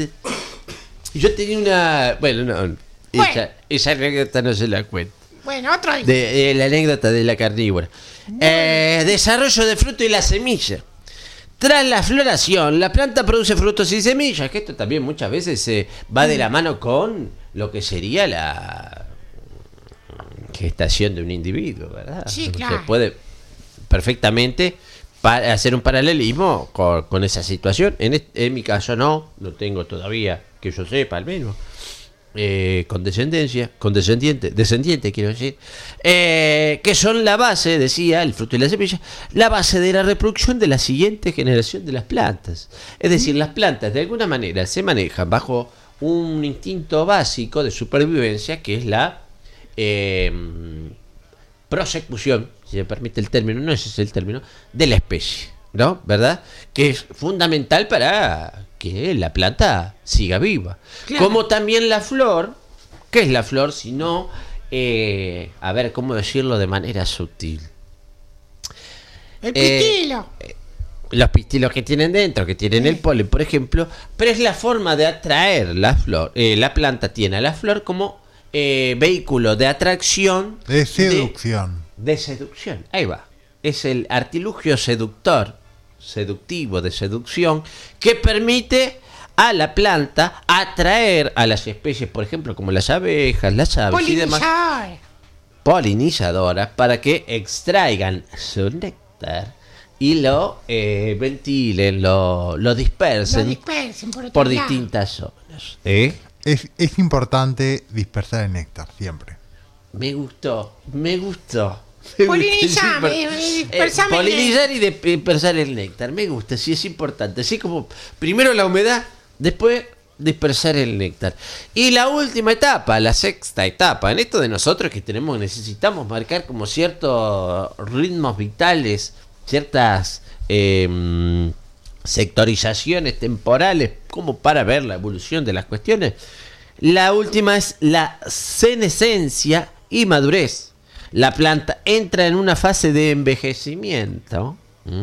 B: Yo tenía una. Bueno, no.
D: Bueno.
B: Esa anécdota no se la cuento.
D: Bueno, otro día.
B: La anécdota de la carnívora. Desarrollo de fruto y la semilla. Tras la floración, la planta produce frutos y semillas, que esto también muchas veces va de la mano con lo que sería la gestación de un individuo, ¿verdad?
D: Sí, claro.
B: Se puede perfectamente hacer un paralelismo con esa situación. En mi caso no tengo todavía, que yo sepa al menos, descendiente quiero decir, que son la base, decía, el fruto y la semilla, la base de la reproducción de la siguiente generación de las plantas. Es decir, las plantas de alguna manera se manejan bajo un instinto básico de supervivencia, que es la prosecución, si me permite el término, no ese es el término, de la especie, ¿no? ¿Verdad? Que es fundamental para que la planta siga viva.
D: Claro.
B: Como también la flor. ¿Qué es la flor? Si no, a ver, ¿cómo decirlo de manera sutil?
D: El pistilo.
B: Los pistilos que tienen dentro, que tienen el polen, por ejemplo, pero es la forma de atraer la flor. La planta tiene a la flor como vehículo de atracción.
C: De seducción.
B: De seducción, ahí va. Es el artilugio seductivo de seducción, que permite a la planta atraer a las especies, por ejemplo, como las abejas, las aves y demás,
D: Polinizador.
B: polinizadoras, para que extraigan su néctar y lo ventilen, lo dispersen,
D: Lo dispersen por otro
B: por
D: lado.
B: distintas zonas.
C: Es importante dispersar el néctar siempre.
B: Me gustó.
D: Polinizar, dispersame el
B: Polinizar y dispersar el néctar. Me gusta, sí, es importante. Así como primero la humedad, después dispersar el néctar. Y la última etapa, la sexta etapa, en esto de nosotros que necesitamos marcar como ciertos ritmos vitales, ciertas sectorizaciones temporales, como para ver la evolución de las cuestiones. La última es la senescencia y madurez. La planta entra en una fase de envejecimiento.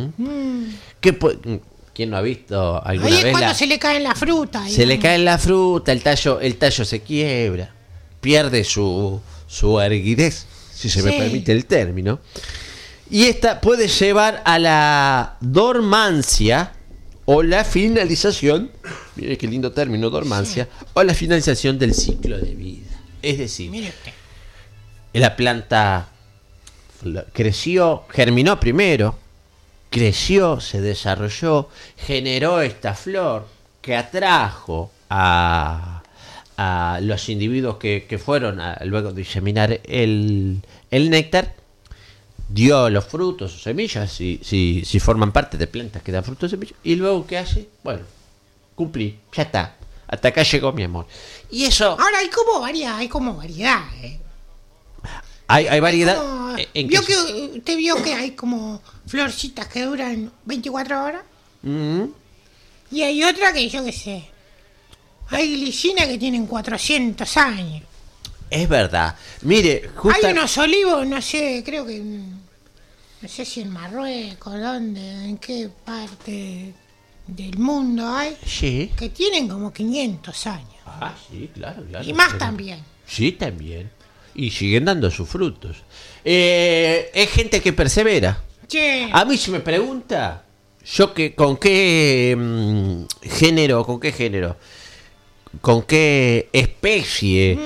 B: ¿Quién no ha visto alguna
D: Ahí es
B: vez
D: cuando se le caen la fruta.
B: se le cae la fruta, el tallo se quiebra, pierde su erguidez, si se me
D: Sí.
B: permite el término. Y esta puede llevar a la dormancia o la finalización, mire qué lindo término, dormancia, o la finalización del ciclo de vida. Es decir,
D: Mire usted.
B: la planta creció, germinó primero, creció, se desarrolló, generó esta flor que atrajo a los individuos que fueron luego de diseminar el néctar, dio los frutos o semillas, si forman parte de plantas que dan frutos o semillas, y luego ¿qué hace? Bueno, cumplí, ya está, hasta acá llegó mi amor. Y eso...
D: Ahora hay como variedad,
B: Hay variedad. ¿En
D: ¿Vio
B: qué
D: usted vio que hay como florcitas que duran 24 horas? Y hay otra que yo qué sé. Hay glicinas que tienen 400 años.
B: Es verdad. Mire,
D: Hay unos olivos, no sé, creo que... No sé si en Marruecos, ¿dónde? ¿En qué parte del mundo hay?
B: Sí.
D: Que tienen como 500 años.
B: Ah, sí, claro.
D: Y más
B: Pero-
D: también.
B: Sí, también. Y siguen dando sus frutos. Es gente que persevera.
D: Che,
B: A mí si me pregunta, yo que con qué género, con qué especie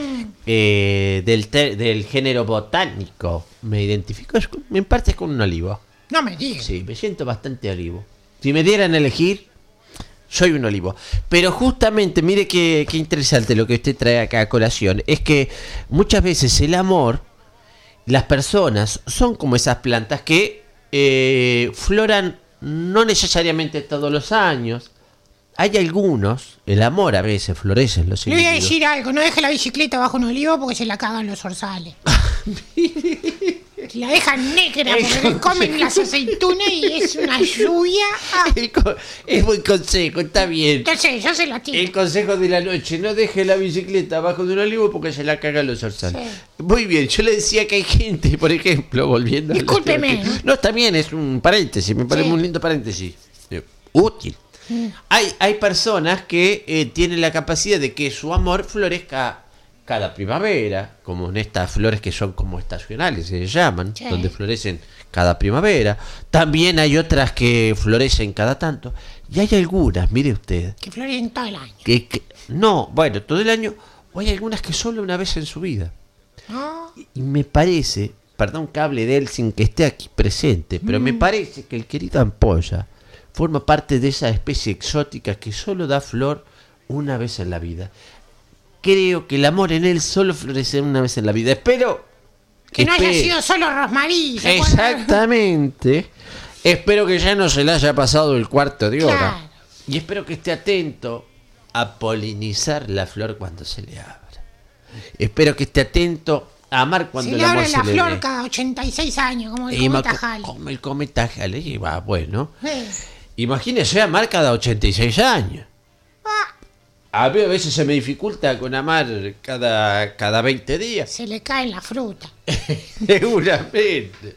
B: del género botánico me identifico, en parte es con un olivo.
D: no me digas.
B: Sí, me siento bastante olivo. Si me dieran a elegir, soy un olivo. Pero justamente, mire qué interesante lo que usted trae acá a colación. Es que muchas veces el amor, las personas, son como esas plantas que floran no necesariamente todos los años. Hay algunos, el amor a veces florece en los
D: Le voy a
B: individuos.
D: decir algo, no deje la bicicleta bajo un olivo porque se la cagan los orzales. La dejan negra porque le comen las aceitunas y es una lluvia. Ah,
B: Es buen consejo, está bien.
D: entonces yo se la tiro.
B: El consejo de la noche, no deje la bicicleta abajo de un olivo porque se la cagan los orzales.
D: Sí.
B: Muy bien, yo le decía que hay gente, por ejemplo, volviendo
D: Discúlpeme,
B: tema que-
D: ¿no?
B: No, está bien, es un paréntesis, me parece
D: Sí.
B: un lindo paréntesis. Útil. Hay personas que tienen la capacidad de que su amor florezca cada primavera, como en estas flores que son como estacionales, se llaman,
D: Sí.
B: donde florecen cada primavera. También hay otras que florecen cada tanto. Y hay algunas, mire usted,
D: Que florecen todo el año.
B: no, bueno, todo el año, o hay algunas que solo una vez en su vida.
D: ¿No?
B: Y me parece, perdón que hable de él sin que esté aquí presente, pero me parece que el querido Ampolla forma parte de esa especie exótica que solo da flor una vez en la vida. Creo que el amor en él solo florece una vez en la vida. Espero
D: Que no haya
B: espe-
D: sido solo Rosmarie. ¿se acuerda?
B: Exactamente. Espero que ya no se le haya pasado el cuarto de hora.
D: Claro.
B: Y espero que esté atento a polinizar la flor cuando se le abra. Espero que esté atento a amar cuando
D: Se
B: el
D: le
B: amor
D: abre la
B: se le
D: flor
B: dé.
D: cada 86 años, como el
B: Y
D: cometa Halley.
B: como el cometa Halley, y va, bueno.
D: Eh.
B: Imagínese amar cada 86 años.
D: Ah,
B: A mí a veces se me dificulta con amar cada 20 días.
D: se le cae la fruta.
B: Seguramente.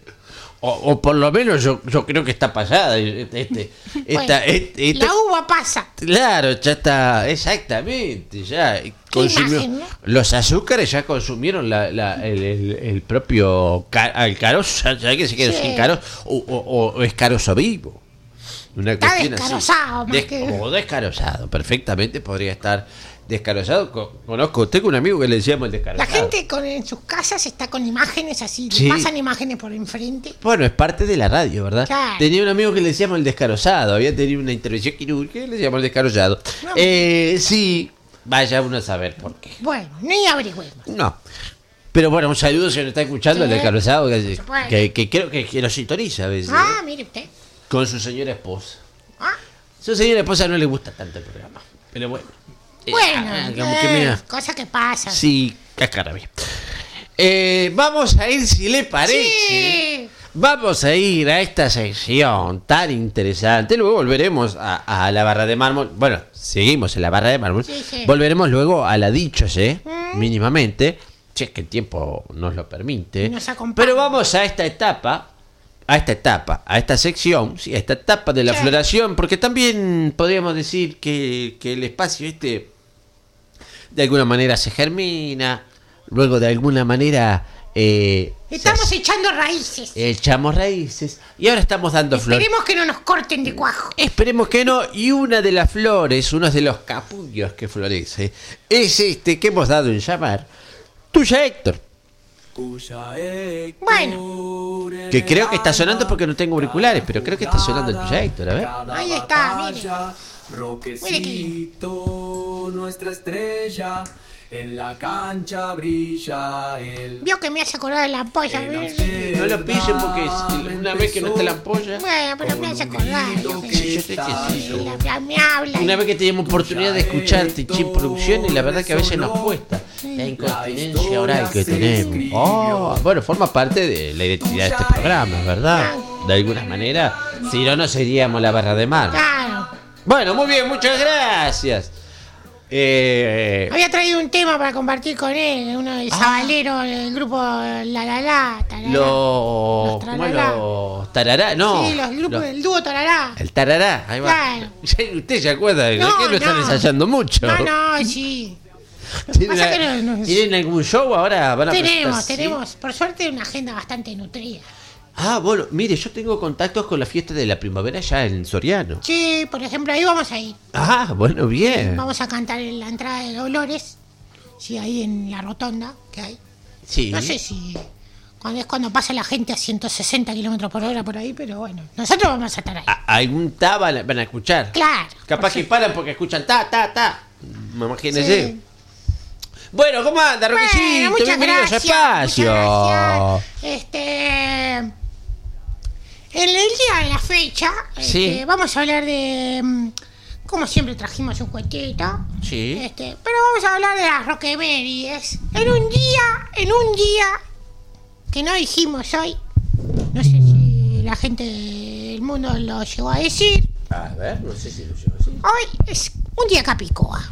B: O por lo menos yo creo que está pasada.
D: Bueno, la uva pasa.
B: Claro, ya está, exactamente, ya consumió.
D: imagen, ¿no?
B: Los azúcares ya consumieron el propio el carozo, ¿sabes que se queda
D: Sí.
B: sin carozo? O es carozo vivo. Una
D: Está
B: cuestión así.
D: descarozado, más que-
B: O descarozado, perfectamente podría estar descarozado. Conozco, tengo un amigo que le decíamos el
D: La
B: descarozado.
D: gente en sus casas está con imágenes así, le
B: Sí.
D: pasan imágenes por enfrente.
B: Bueno, es parte de la radio, ¿verdad?
D: Claro.
B: Tenía un amigo que le decíamos el descarozado, había tenido una intervención quirúrgica y le decíamos el descarozado.
D: No.
B: Sí, vaya uno a saber por qué.
D: Bueno, ni averigüemos.
B: No. Pero bueno, un saludo si nos está escuchando
D: Sí,
B: el descarozado,
D: supuesto.
B: que creo que lo sintoniza a veces,
D: Ah, mire usted.
B: con su señora esposa.
D: Ah,
B: Su señora esposa no le gusta tanto el programa, pero bueno.
D: bueno,
B: Como que mira.
D: cosa que pasa.
B: Sí, cascara bien. Vamos a ir, si le parece.
D: Sí.
B: Vamos a ir a esta sección tan interesante. Luego volveremos a la barra de mármol. Bueno, seguimos en la barra de mármol.
D: Sí, sí.
B: Volveremos luego a la dichose, mínimamente, si es que el tiempo nos lo permite.
D: Nos acompaña.
B: Pero vamos a esta etapa, a esta sección, sí, a esta etapa de la
D: Sí.
B: floración, porque también podríamos decir que el espacio de alguna manera se germina, luego de alguna manera
D: Estamos echando raíces.
B: echamos raíces y ahora estamos dando flores.
D: Esperemos que no nos corten de cuajo.
B: Esperemos que no. Y una de las flores, uno de los capullos que florece, es este que hemos dado en llamar Tuya Héctor.
D: Bueno,
B: Que creo que está sonando porque no tengo auriculares, pero creo que está sonando el Tuya Héctor, a ver.
D: ahí está, mire.
E: Roquecito, nuestra estrella, en la cancha brilla el...
D: Vio que me hace acordar de la polla.
B: No lo pisen porque una vez que no te la ampolla.
D: Bueno, pero me hace acordar. yo que-
B: Sí, yo sé que sí.
D: me habla.
B: Una vez que teníamos oportunidad de escuchar Tichín Producción y la verdad que a veces nos cuesta. La incontinencia oral que tenemos. Oh, bueno, forma parte de la identidad de este programa, ¿verdad? De alguna manera. Si no, no seríamos la barra de mar.
D: Claro.
B: Bueno, muy bien, muchas gracias.
D: Había traído un tema para compartir con él, uno del Sabalero, el grupo La La La, Tarará.
B: Los
D: Tralala.
B: los tarará, no.
D: Sí, los grupos del dúo Tarará.
B: El tarará, ahí va.
D: Claro.
B: ¿Usted se acuerda de
D: No,
B: que lo están
D: no.
B: ensayando mucho?
D: No, sí.
B: ¿Tienen,
D: Pasa que no-
B: ¿Tienen algún show ahora? ¿Van a presentarse?
D: Tenemos, por suerte, una agenda bastante nutrida.
B: Ah, bueno, mire, yo tengo contactos con la fiesta de la primavera ya en Soriano.
D: Sí, por ejemplo, ahí vamos a ir.
B: Ah, bueno, bien.
D: Vamos a cantar en la entrada de Dolores, sí, ahí en la rotonda que hay.
B: Sí.
D: No sé si cuando pasa la gente a 160 kilómetros por hora por ahí, pero bueno, nosotros vamos a estar ahí.
B: ¿Algún ta van a escuchar?
D: Claro.
B: Capaz que paran porque escuchan ta, ta, ta. Imagínense.
D: Sí.
B: Bueno, ¿cómo anda, Roquecito?
D: Bueno, muchas
B: Bienvenidos a
D: gracias.
B: Espacio.
D: Muchas gracias. En el día de la fecha,
B: Sí.
D: vamos a hablar de. Como siempre trajimos un cuentito.
B: Sí.
D: Pero vamos a hablar de las roquemérides. En un día que no dijimos hoy. No sé si la gente del mundo lo llegó a decir.
B: A ver, no sé si lo llevo así.
D: Hoy es un día Capicúa.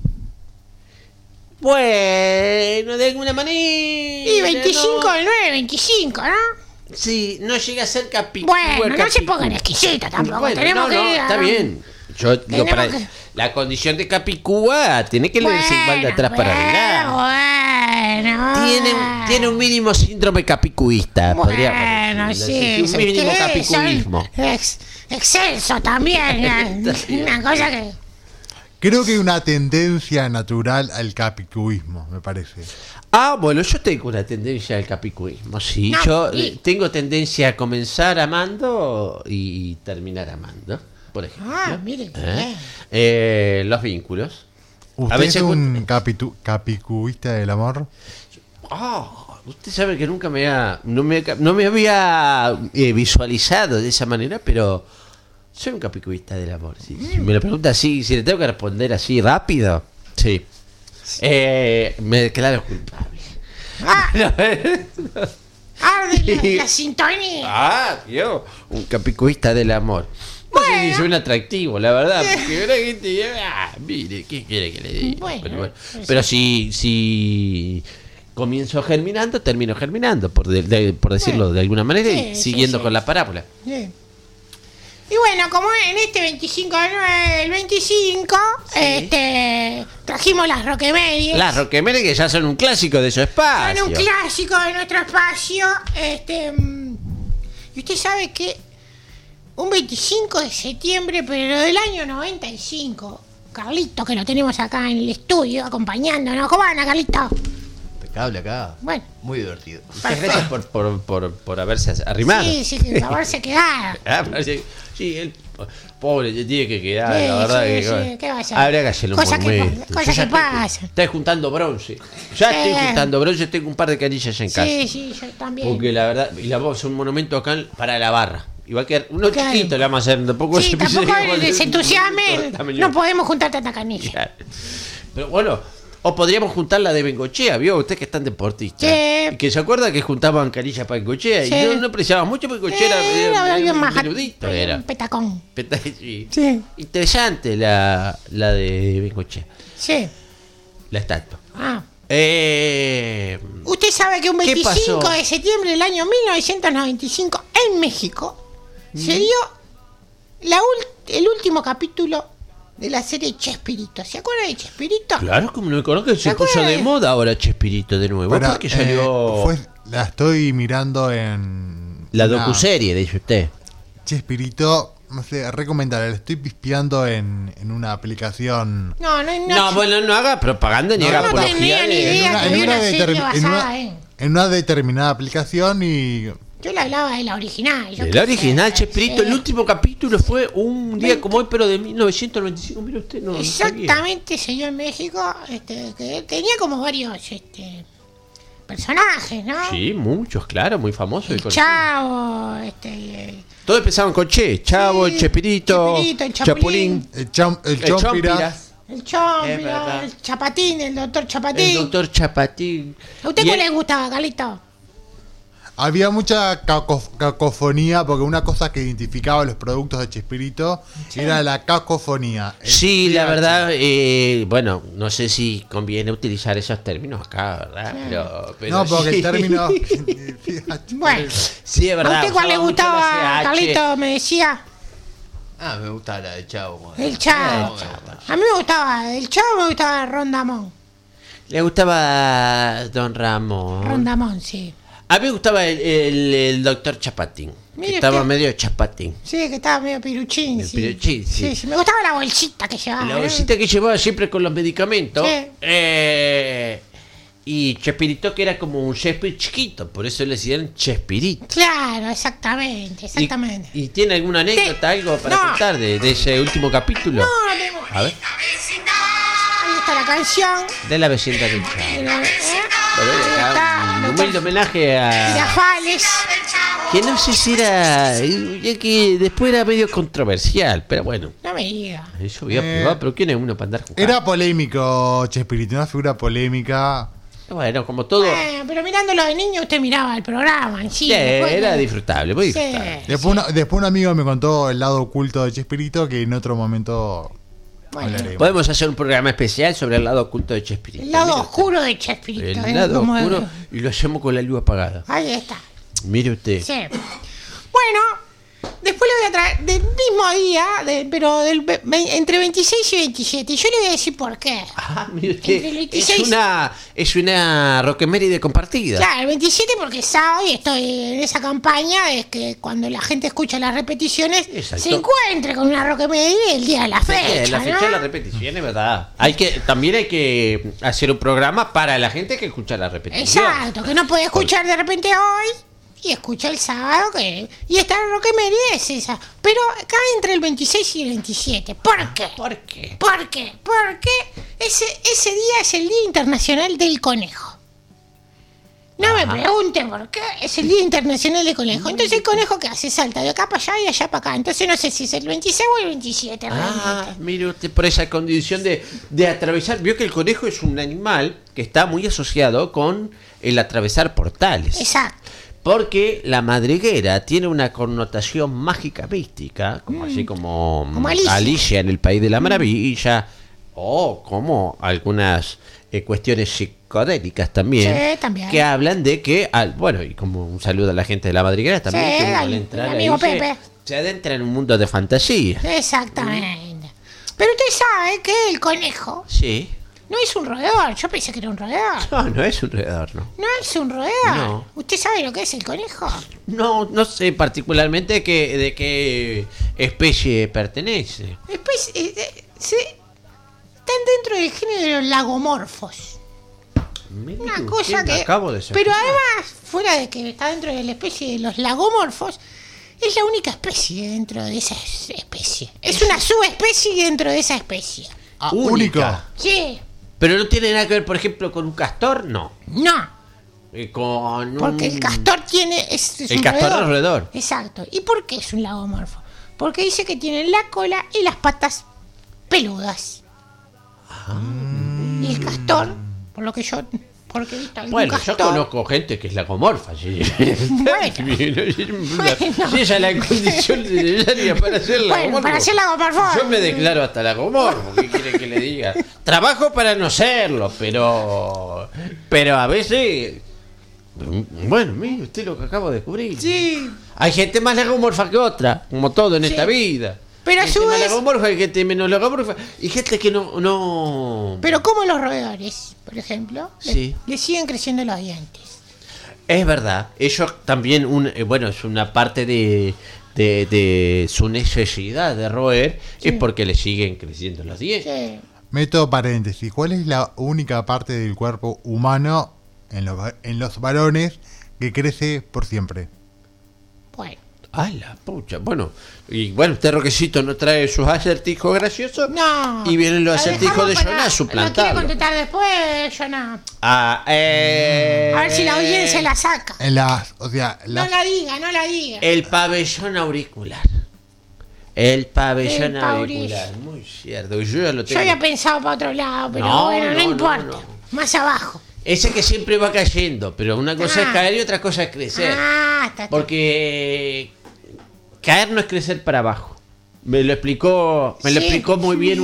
B: Bueno, de alguna manera.
D: Y 25 del 9, 25, ¿no?
B: Sí, no llega a ser capítulo.
D: Bueno, no se pongan exquisitos tampoco.
B: Bueno,
D: tenemos que.
B: está bien. Yo digo,
D: Tenemos
B: para
D: que-
B: la condición de Capicúa tiene que leerse igual de atrás para adelante.
D: Bueno.
B: Tiene un mínimo síndrome capicuista.
D: Bueno,
B: decir,
D: sí.
B: un mínimo
D: sí,
B: capicuismo.
D: son excelso también. Una cosa que.
C: Creo que hay una tendencia natural al capicuismo, me parece.
B: Ah, bueno, yo tengo una tendencia al capicuismo, sí.
D: No,
B: Yo
D: y-
B: tengo tendencia a comenzar amando y terminar amando, por ejemplo.
D: Ah, mire.
B: Los vínculos.
C: ¿Usted
B: A veces
C: es un capicuista del amor?
B: Usted sabe que nunca no me había visualizado de esa manera, pero soy un capicuista del amor. Si me lo pregunta así, si le tengo que responder así rápido, sí. Me declaro culpable.
D: Ah, arde la sintonía.
B: Yo, un capicuista del amor. No sé si soy un atractivo, la verdad, porque la gente, mire, ¿qué quiere que le diga?
D: Bueno,
B: pero si comienzo germinando, termino germinando, por decirlo de alguna manera, y
D: Sí,
B: siguiendo
D: sí.
B: con la parábola.
D: Bien. Y bueno, como en este 25 de 9 del 25, trajimos las roquemedias.
B: Las roquemeres que ya son un clásico de su espacio.
D: Son un clásico de nuestro espacio. Y usted sabe que un 25 de septiembre, pero del año 95, Carlito, que lo tenemos acá en el estudio acompañándonos. ¿Cómo anda, Carlito?
F: Impecable acá.
D: Bueno.
F: Muy divertido.
B: Muchas gracias por haberse arrimado.
D: Sí, por haberse quedado.
B: Sí, él, pobre, se tiene que quedar,
D: Sí,
B: la verdad
D: sí,
B: que.
D: sí, ¿qué va a hacer?
B: Habría que hacerle un
D: Cosas que
B: monumento.
D: pa- cosas
B: Yo ya
D: que pasan.
B: Estoy juntando bronce. Ya
D: Sí.
B: estoy juntando bronce, tengo un par de canillas en casa.
D: Sí, yo también.
B: Porque la verdad, y la voz es un monumento acá para la barra. Y va a quedar uno
D: Claro.
B: chiquito, le vamos a hacer. Tampoco
D: Sí, tampoco se entusiasme.
B: Tamaño.
D: No podemos juntar tanta canilla.
B: Claro. Pero bueno, o podríamos juntar la de Bengochea, ¿vio? Usted que es tan deportista.
D: Sí.
B: Y que se acuerda que juntaban canillas para Bengochea.
D: Sí.
B: Y yo no apreciaba mucho porque Bengochea
D: Era alguien
B: un
D: más
B: menudito. Era.
D: un petacón.
B: Sí.
D: Sí.
B: Interesante la de Bengochea.
D: Sí.
B: La estatua.
D: Ah. Usted sabe que un
B: ¿Qué
D: 25
B: pasó?
D: de septiembre del año 1995 en México se dio el último capítulo de la serie Chespirito. ¿Se acuerda de Chespirito?
B: Claro, como no me conozco, se
D: ¿Se
B: puso
D: acuerda
B: de
D: de-
B: moda ahora Chespirito de nuevo.
C: Pero,
B: Porque salió
C: la estoy mirando en...
B: la
C: una-
B: docuserie, dice usted.
C: Chespirito, no sé, recomendar, la estoy pispeando en una aplicación.
B: No, bueno, no haga propaganda ni
C: No,
B: haga
C: no
B: apología
D: tenía ni
B: de...
D: idea. que había una serie basada
C: en una determinada aplicación y
D: Yo le hablaba de la original. yo
B: El
D: qué
B: original
D: sé,
B: Chespirito,
D: sí.
B: el último capítulo fue un día como hoy, pero de 1995. Mira usted, no sabía.
D: Exactamente, se dio en México, que tenía como varios personajes, ¿no?
B: Sí, muchos, claro, muy famosos. y
D: El
B: conocidos.
D: Chavo,
B: Todos empezaban con Che, Chavo,
D: Sí,
B: Chespirito,
D: Chespirito, el
B: Chapulín,
C: el
B: Chompiras.
C: Chompiras.
D: El Chompi,
B: Es verdad.
D: el Chapatín, el doctor
B: El
D: Chapatín.
B: doctor Chapatín.
D: ¿A usted
B: Y
D: cuál
B: él-
D: le gustaba, Carlito?
C: Había mucha cacofonía porque una cosa que identificaba los productos de Chespirito era la cacofonía.
B: Sí,
C: El
B: la
C: pH.
B: verdad, bueno, no sé si conviene utilizar esos términos acá, ¿verdad? Pero
C: No, porque
B: sí.
C: el término.
D: Bueno,
B: Sí, es verdad.
D: ¿a usted cuál le
B: usaba mucho
D: gustaba,
B: la CH.
D: Carlito? Me decía.
F: Ah, me gusta la de Chavo.
D: El Chavo. A mí me gustaba el Chavo, me gustaba Rondamón.
B: Le gustaba Don Ramón.
D: Rondamón, sí.
B: A mí me gustaba el doctor Chapatín.
D: Mire
B: Que estaba
D: usted.
B: medio chapatín.
D: Sí, que estaba medio piruchín.
B: El
D: sí.
B: piruchín, sí.
D: Sí, me gustaba la bolsita que llevaba.
B: La
D: ¿no?
B: bolsita que llevaba siempre con los medicamentos.
D: Sí.
B: Y Chespirito, que era como un Shakespeare chiquito, por eso le decían Chespirito.
D: Claro, exactamente, exactamente.
B: ¿Y tiene alguna anécdota, algo para
D: No.
B: contar de ese último capítulo?
D: No, no tengo.
B: A ver,
D: Ahí está la canción.
B: de la vecindad del Chavo. Bueno,
D: Ahí
B: acá
D: está,
B: un
D: doctor
B: humilde homenaje a...
D: Girafales.
B: Que no sé si era... Ya que después era medio controversial, pero bueno.
D: No me diga.
B: Eso voy a probar, pero ¿quién es uno para andar jugando?
C: Era polémico Chespirito, una figura polémica.
B: Bueno, como todo...
D: Pero mirándolo de niño, usted miraba el programa en sí.
B: Sí,
D: después
B: era
D: no.
B: disfrutable, muy
D: Sí.
B: disfrutable.
C: Después un amigo me contó el lado oculto de Chespirito que en otro momento
D: Bueno,
C: hablaremos.
B: Podemos hacer un programa especial sobre el lado oculto de Chespirito.
D: el lado
B: Mire
D: oscuro de Chespirito.
B: usted. El lado
D: como-
B: oscuro y lo hacemos con la luz apagada.
D: Ahí está.
B: Mire usted.
D: Sí. Bueno, después le voy a traer del mismo día, pero entre 26 y 27. Y yo le voy a decir por qué.
B: Ah, mire
D: Entre el
B: usted.
D: 26
B: Es una roqueméride compartida.
D: Claro, el 27 porque es sábado y estoy en esa campaña, es que cuando la gente escucha las repeticiones
B: Exacto.
D: se encuentre con una roquemedia el día de la fecha,
B: La fecha
D: ¿no?
B: de la repetición es verdad. También hay que hacer un programa para la gente que escucha la repetición.
D: Exacto, que no puede escuchar de repente hoy y escucha el sábado y esta roquemedia es esa. Pero cae entre el 26 y el 27. ¿Por qué?
B: ¿Por qué?
D: ¿Por qué? Porque ese día es el Día Internacional del Conejo. No me pregunte por qué, es el Día Internacional del Conejo. Entonces el conejo que hace salta de acá para allá y de allá para acá. Entonces no sé si es el 26 o el 27
B: Ah,
D: realmente.
B: mire usted, por esa condición de atravesar. Vio que el conejo es un animal que está muy asociado con el atravesar portales.
D: Exacto.
B: Porque la madriguera tiene una connotación mágica mística, como así como,
D: Como Alicia.
B: en el País de la Maravilla, o como algunas cuestiones psicodélicas también,
D: Sí, también.
B: que hablan de que, bueno, y como un saludo a la gente de la madriguera también,
D: Sí,
B: que uno al
D: al
B: entrar
D: amigo
B: ahí
D: Pepe.
B: se adentra en un mundo de fantasía.
D: Exactamente. Pero usted sabe que el conejo
B: Sí.
D: no es un roedor. Yo pensé que era un roedor.
B: No, no es un roedor, no.
D: No es un roedor.
B: No.
D: ¿Usted sabe lo que es el conejo?
B: No sé particularmente de qué especie pertenece.
D: Después, están dentro del género de los lagomorfos.
B: Mire
D: Una
B: usted,
D: cosa
B: me
D: que...
B: acabo de
D: Pero
B: sorprender.
D: además, fuera de que está dentro de la especie de los lagomorfos, es la única especie dentro de esa especie. Es una subespecie dentro de esa especie.
C: Ah,
B: única.
C: único.
D: Sí.
B: Pero no tiene nada que ver, por ejemplo, con un castor, no.
D: No.
B: Con
D: Porque
B: un...
D: el castor tiene... Es
B: El
D: un
B: castor es roedor.
D: Exacto. ¿Y por qué es un lagomorfo? Porque dice que tiene la cola y las patas peludas. Y el castor, por lo que yo... Porque he visto algún
B: Bueno,
D: castor...
B: yo conozco gente que es lagomorfa, sí.
D: Bueno.
B: Si esa es la condición necesaria para ser
D: Bueno,
B: lagomorfo.
D: para ser lagomorfo...
B: Yo me declaro hasta lagomorfo, ¿qué quiere que le diga? Trabajo para no serlo, pero a veces... Bueno, mire usted lo que acabo de descubrir.
D: Sí.
B: Hay gente más lagomorfa que otra, como todo en esta vida.
D: Pero a
B: gente
D: su
B: más
D: vez-
B: lagomorfa y gente menos lagomorfa. Y gente que no...
D: Pero como los roedores, por ejemplo,
B: Sí.
D: le siguen creciendo los dientes.
B: Es verdad, ellos también, bueno, es una parte de su necesidad de roer, es porque le siguen creciendo los dientes.
D: Sí.
C: Meto paréntesis. ¿Cuál es la única parte del cuerpo humano en los varones que crece por siempre?
D: Bueno.
B: ¡Ay, la pucha! Bueno, y bueno, usted Roquecito nos trae sus acertijos graciosos.
D: No.
B: Y vienen los
D: Lo
B: acertijos de
D: dejamos para-
B: Jonás
D: ¿Lo quiere
B: suplantarlo.
D: contestar después, Jonás?
B: A
D: A ver si la audiencia la saca.
C: En las, o sea,
D: No la diga, no la diga.
B: El pabellón auricular. El pabellón
D: El pabellón.
B: auricular, muy cierto. Yo ya lo
D: Yo
B: tengo.
D: había pensado para otro lado, pero
B: No,
D: bueno, no
B: no,
D: importa.
B: no.
D: Más abajo.
B: Ese que siempre va cayendo, pero una cosa es
D: Ah.
B: caer y otra cosa es crecer.
D: Está.
B: Porque caer no es crecer para abajo. Me lo explicó muy bien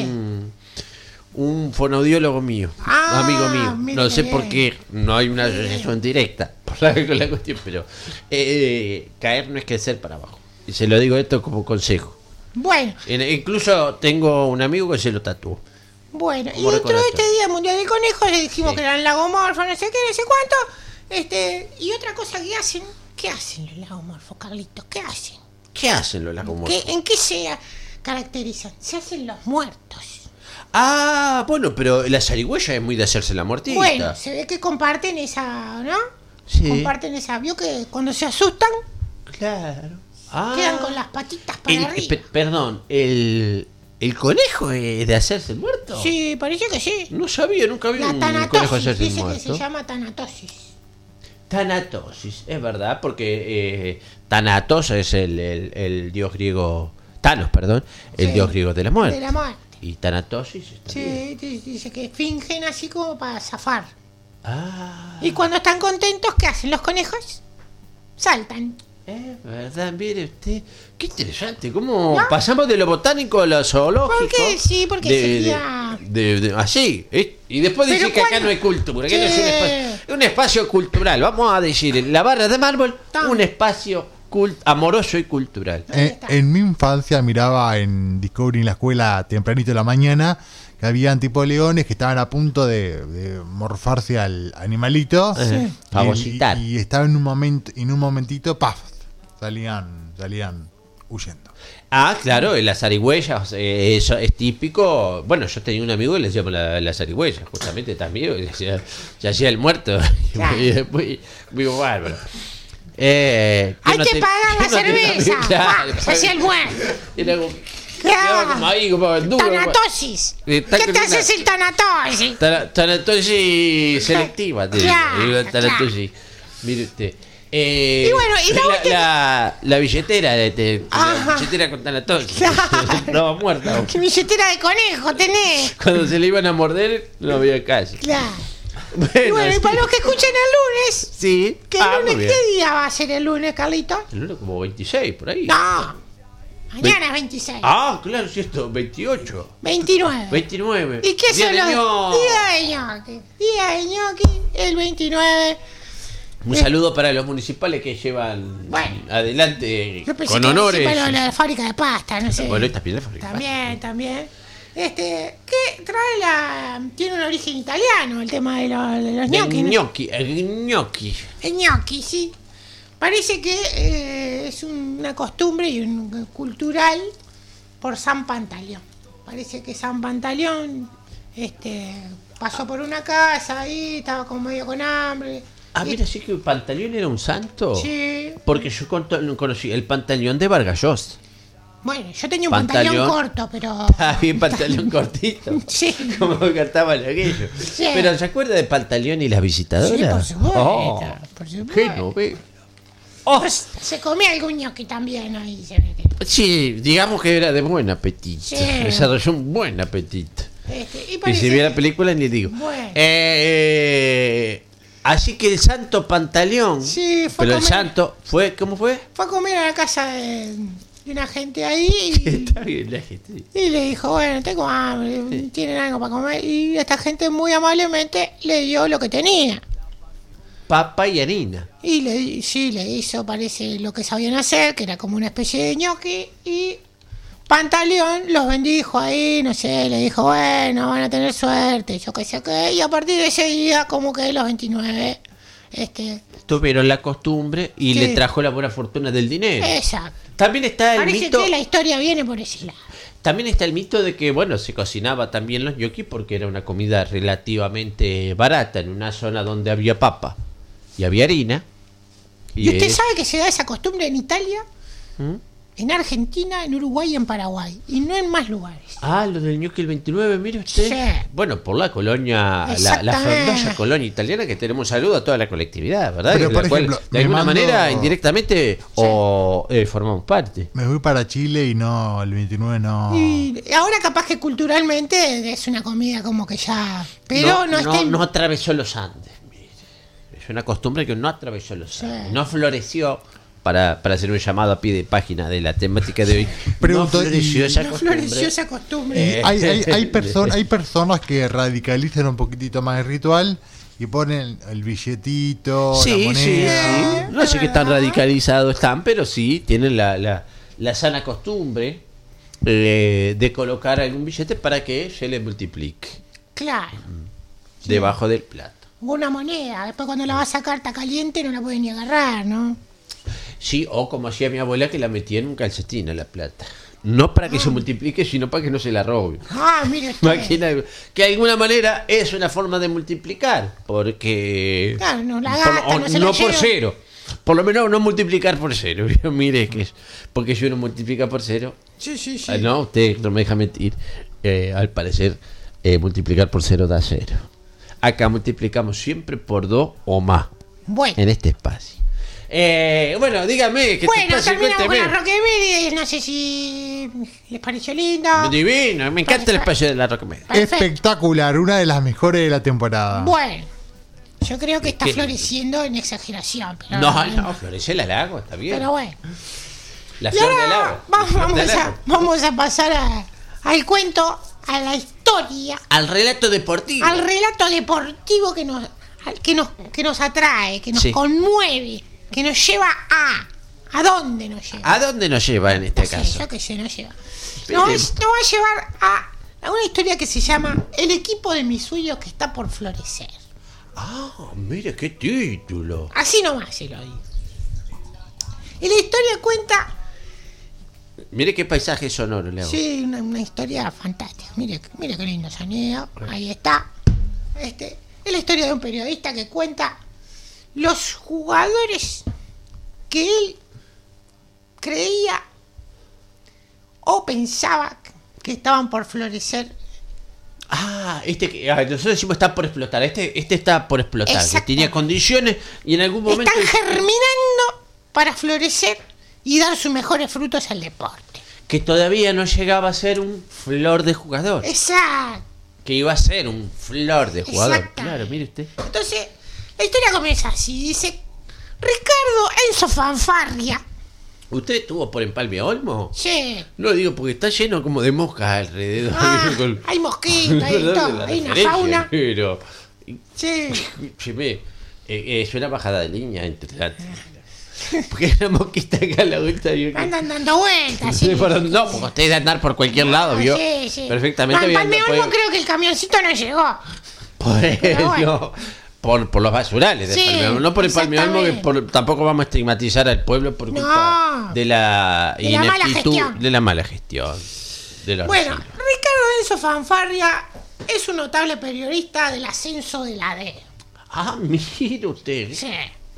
B: un fonaudiólogo mío,
D: Ah,
B: amigo mío.
D: mire
B: No sé
D: qué
B: por
D: bien.
B: qué, no hay una asociación directa por la cuestión, pero caer no es crecer para abajo. Y se lo digo esto como consejo.
D: Bueno,
B: Incluso tengo un amigo que se lo tatuó.
D: bueno. Y
B: Como
D: dentro de
B: recordatorio.
D: este Día Mundial del Conejo le dijimos
B: Sí.
D: que eran lagomorfos, no sé qué, no sé cuánto. Y otra cosa que hacen, ¿qué hacen los lagomorfos, Carlitos? ¿Qué hacen?
B: ¿Qué hacen los lagomorfos?
D: ¿En qué se caracterizan? Se hacen los muertos.
B: Ah, bueno, pero la zarigüeya es muy de hacerse la muertita.
D: Bueno, se ve que comparten esa, ¿no?
B: Sí.
D: Comparten esa. ¿Vio que cuando se asustan
B: Claro. Ah.
D: quedan con las patitas para arriba?
B: Perdón, ¿el conejo es de hacerse el muerto?
D: Sí, parece que sí.
B: No sabía, nunca vi
D: La
B: un conejo
D: tanatosis,
B: hacerse el
D: dice que
B: muerto.
D: se llama tanatosis.
B: Tanatosis, es verdad, porque Thanatos es el dios griego. Thanos, perdón, el
D: Sí,
B: dios griego de la muerte.
D: De la muerte.
B: Y Tanatosis está bien.
D: Sí, dice que fingen así como para zafar.
B: Ah,
D: Y cuando están contentos, ¿qué hacen los conejos? Saltan.
B: es verdad, mire usted. Qué interesante, cómo
D: ¿No?
B: pasamos de lo botánico a lo zoológico.
D: Porque sí, porque sería-
B: así. Y después dice
D: Pero
B: que acá
D: ¿cuándo?
B: no hay cultura, que no es
D: Sí.
B: un espacio cultural. Vamos a decir, en la barra de mármol,
D: Tan.
B: un espacio amoroso y cultural.
D: Ahí está.
C: En mi infancia miraba en Discovery en la escuela tempranito de la mañana que habían tipo leones que estaban a punto de morfarse al animalito.
B: Sí. Fagocitar.
C: Y estaba en un momentito, ¡paf! Salían huyendo.
B: Ah, claro, las zarigüeyas, eso es típico. Bueno, yo tenía un amigo que le decíamos la zarigüeya, justamente también, y se hacía el muerto.
D: Claro.
B: Y después, muy bárbaro.
D: Hay que pagar la cerveza.
B: Claro,
D: Se hacía el muerto.
B: Era como,
D: Claro.
B: quedaba como ahí, como duro.
D: Tanatosis.
B: Está
D: ¿Qué
B: con
D: te
B: una-
D: haces el tanatosis?
B: Tanatosis selectiva. te digo,
D: Claro,
B: tanatosis. Mire usted.
D: Y bueno, y la última-
B: la billetera, la
D: Ajá.
B: billetera con tanatosis.
D: Claro.
B: Estaba muerta.
D: ¿Qué billetera de conejo tenés?
B: Cuando se le iban a morder, no había calle.
D: Claro. Y bueno, y
B: sí.
D: para los que escuchen el lunes,
B: Sí.
D: ¿qué lunes?
B: muy bien.
D: ¿Qué día va a ser el lunes, Carlito?
B: El lunes como 26, por ahí.
D: No. Mañana es 26.
B: Ah, claro, cierto, 28.
D: 29.
B: 29.
D: ¿Y qué
B: Día
D: son
B: de
D: los
B: ñoqui.
D: Día de ñoqui? Día de ñoqui, el 29.
B: Un saludo para los municipales que llevan
D: Bueno.
B: adelante
D: Yo pensé
B: con
D: que
B: honores.
D: para la fábrica de pasta, no sé.
B: Bueno, esta piel de fábrica.
D: También. ¿Qué trae tiene un origen italiano el tema de los ñoquis, ¿no?
B: Gnocchi, gnocchi.
D: El ñoqui, sí. Parece que es una costumbre y un cultural por San Pantaleón. Parece que San Pantaleón pasó por una casa ahí, estaba como medio con hambre.
B: Ah,
D: Y-
B: mira, sí que Pantaleón era un santo.
D: Sí.
B: Porque yo conocí el Pantaleón de Vargas Llosa.
D: Bueno, yo tenía un
B: Pantaleón.
D: pantalón corto, pero...
B: Ah, bien, pantalón cortito.
D: Sí.
B: Como cantaban aquello.
D: Sí.
B: Pero ¿se acuerda de Pantaleón y las visitadoras?
D: Sí, por supuesto,
B: Oh,
D: por supuesto.
B: qué novela. Oh,
D: Se comía algún ñoqui también ahí, se ve que...
B: sí, digamos que era de buen apetito.
D: Sí.
B: Desarrolló un buen apetito.
D: Y
B: Y
D: parece
B: si vi la película ni digo.
D: Bueno.
B: Así que el santo Pantaleón.
D: Sí, fue
B: Pero
D: a
B: el
D: comer.
B: santo fue, ¿cómo fue?
D: Fue a comer a la casa de una gente ahí
B: Está bien, la gente.
D: y le dijo, bueno, tengo hambre, ¿tienen algo para comer? Y esta gente muy amablemente le dio lo que tenía.
B: Papa y harina.
D: Y le hizo, parece, lo que sabían hacer, que era como una especie de ñoqui. Y Pantaleón los bendijo ahí, no sé, le dijo, bueno, van a tener suerte, yo qué sé qué. Y a partir de ese día, como que los 29,
B: Tuvieron la costumbre y
D: Sí.
B: le trajo la buena fortuna del dinero.
D: exacto.
B: También está el
D: Parece
B: mito.
D: que la historia viene por ese lado.
B: También está el mito de que, bueno, se cocinaba también los ñoquis porque era una comida relativamente barata en una zona donde había papa y había harina.
D: ¿Y usted
B: es-
D: sabe que se da esa costumbre en Italia?
B: ¿Mm?
D: en Argentina, en Uruguay y en Paraguay. Y no en más lugares.
B: Ah, lo del Ñuqui el 29, mire usted.
D: Sí.
B: Bueno, por la colonia, la
D: Exactamente.
B: frondosa colonia italiana, que tenemos saludo a toda la colectividad, ¿verdad?
C: Pero,
B: De la
C: por
B: cual,
C: ejemplo,
B: de
C: me
B: alguna
C: mando-
B: manera, indirectamente, o formamos parte.
C: Me voy para Chile y no, el 29 no.
D: Y ahora capaz que culturalmente es una comida como que ya... Pero no, está...
B: no atravesó los Andes, mire. Es una costumbre que no atravesó los Andes.
D: Sí.
B: No floreció, para hacer un llamado a pie de página de la temática de hoy.
C: Pregunto,
B: no floreció
C: y-
B: esa
D: No
B: costumbre.
D: floreció esa costumbre.
C: Hay personas que radicalizan un poquitito más el ritual y ponen el billetito, la
B: Sí, sí,
C: moneda.
B: sí. No sé qué tan radicalizados están, pero sí tienen la sana costumbre de colocar algún billete para que se le multiplique
D: Claro.
B: debajo del plato.
D: Una moneda. Después cuando la va a sacar está caliente no la puede ni agarrar, ¿no?
B: Sí, o como hacía mi abuela, que la metía en un calcetín a la plata. No para que se multiplique, sino para que no se la robe.
D: Ah, mire usted.
B: Imagina que de alguna manera es una forma de multiplicar, porque
D: Claro, no la gasta, no se la
B: no por
D: lleva.
B: cero. Por lo menos no multiplicar por cero. Mire que es, porque si uno multiplica por cero,
D: Sí, sí, sí.
B: no, usted no me deja mentir. Al parecer, multiplicar por cero da cero. Acá multiplicamos siempre por 2 o más
D: Bueno.
B: en este espacio. Bueno, dígame que
D: Bueno,
B: este espacio,
D: terminamos con
B: cuénteme.
D: la Roquemérides. No sé si les pareció lindo.
B: Divino, me encanta el espacio de la Roquemedia.
D: Perfecto.
C: Espectacular, una de las mejores de la temporada.
D: Bueno, yo creo que está
B: ¿Qué?
D: floreciendo en exageración. Pero,
B: No, florece el halago, está bien.
D: Pero bueno.
B: La
D: Y
B: flor del
D: ahora
B: agua. la flor del agua.
D: vamos a pasar al cuento, a la historia,
B: Al relato deportivo.
D: al relato deportivo que nos atrae, que nos
B: Sí.
D: conmueve, que nos lleva ¿a dónde nos lleva?
B: ¿A dónde nos lleva en este
D: No sé,
B: caso?
D: yo qué sé, nos lleva.
B: Pero-
D: Nos va a llevar a una historia que se llama El equipo de mis sueños que está por florecer.
B: Ah, mire qué título.
D: Así nomás se lo digo. Y la historia cuenta,
B: Mire qué paisaje sonoro le hago.
D: sí, una historia fantástica. Mire qué lindo sonido. Ahí está. Es la historia de un periodista que cuenta los jugadores que él creía o pensaba que estaban por florecer.
B: Nosotros decimos está por explotar. Este está por explotar. Que
D: Exacto.
B: tenía condiciones y en algún momento.
D: Están germinando para florecer y dar sus mejores frutos al deporte.
B: Que todavía no llegaba a ser un flor de jugador.
D: Exacto.
B: Que iba a ser un flor de jugador.
D: Exactamente.
B: Claro, mire usted.
D: Entonces, la historia comienza así. Dice, Ricardo Enzo Fanfarria.
B: ¿Usted estuvo por Empalme Olmo?
D: Sí.
B: No digo porque está lleno como de moscas alrededor. Con-
D: Hay mosquitos, hay
B: Perdón
D: todo,
B: la
D: hay una
B: referencia,
D: fauna.
B: Pero,
D: Sí.
B: escúcheme, es una bajada de línea entre la... Porque la mosquita acá a la vuelta...
D: Andan dando vueltas. Sí.
B: No, porque usted de andar por cualquier lado, ¿vio?
D: Sí, sí.
B: Perfectamente
D: No, en
B: bien.
D: Palme Olmo creo que el camioncito no llegó.
B: Por
D: Pero bueno.
B: eso, por los basurales de
D: Sí,
B: Palme Olmo. No por el Palme Olmo, que
D: exactamente.
B: tampoco vamos a estigmatizar al pueblo por culpa
D: No.
B: de la
D: De la mala
B: ineptitud,
D: gestión.
B: de la mala gestión. De los
D: Bueno,
B: residuos.
D: Ricardo Enzo Fanfarria es un notable periodista del ascenso de la D.
B: Ah, mire usted.
D: Sí.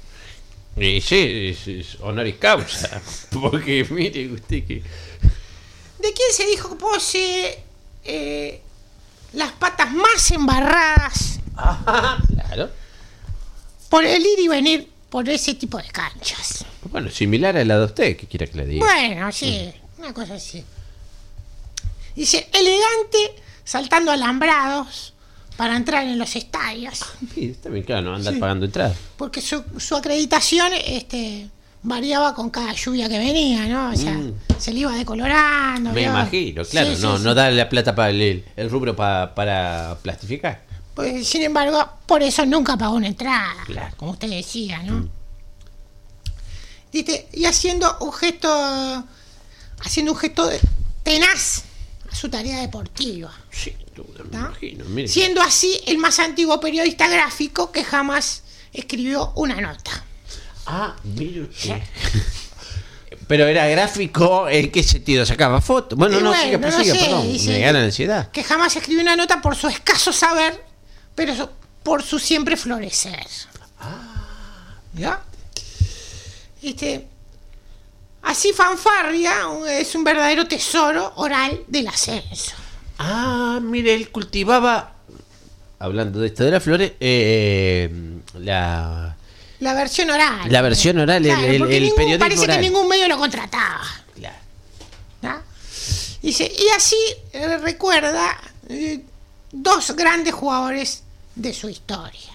B: Sí, es honoris causa. Porque mire usted que.
D: ¿De quién se dijo que posee las patas más embarradas
B: Ah, claro.
D: por el ir y venir por ese tipo de canchas?
B: Bueno, similar a la de usted, que quiera que le diga.
D: Bueno, sí, una cosa así. Dice, elegante, saltando alambrados para entrar en los estadios,
B: Sí, está bien, claro, no andar
D: Sí.
B: pagando entrada.
D: porque su acreditación variaba con cada lluvia que venía, ¿no? O sea, se le iba decolorando.
B: Me
D: ¿vio?
B: imagino, claro,
D: Sí,
B: no,
D: sí,
B: no
D: sí.
B: da la plata para el rubro para plastificar.
D: Pues, sin embargo, por eso nunca pagó una entrada,
B: Claro.
D: como usted decía, ¿no? Dice, y haciendo un gesto tenaz a su tarea deportiva,
B: Sí, me
D: ¿no?
B: imagino, mire.
D: siendo así el más antiguo periodista gráfico que jamás escribió una nota.
B: Ah, mire usted. Pero era gráfico, ¿en qué sentido? ¿Sacaba fotos? Bueno,
D: Y
B: no,
D: bueno,
B: siga,
D: no
B: prosiga,
D: sé,
B: perdón,
D: dice
B: me gana la ansiedad.
D: Que jamás escribió una nota por su escaso saber, pero por su siempre florecer. ¿Ya? Así Fanfarria es un verdadero tesoro oral del ascenso.
B: Ah, mire, él cultivaba, hablando de esto de las flores,
D: La versión oral.
B: la versión oral,
D: Claro, porque
B: el periodismo
D: parece
B: oral.
D: que ningún medio lo contrataba.
B: Claro.
D: ¿No? Dice, y así recuerda dos grandes jugadores de su historia.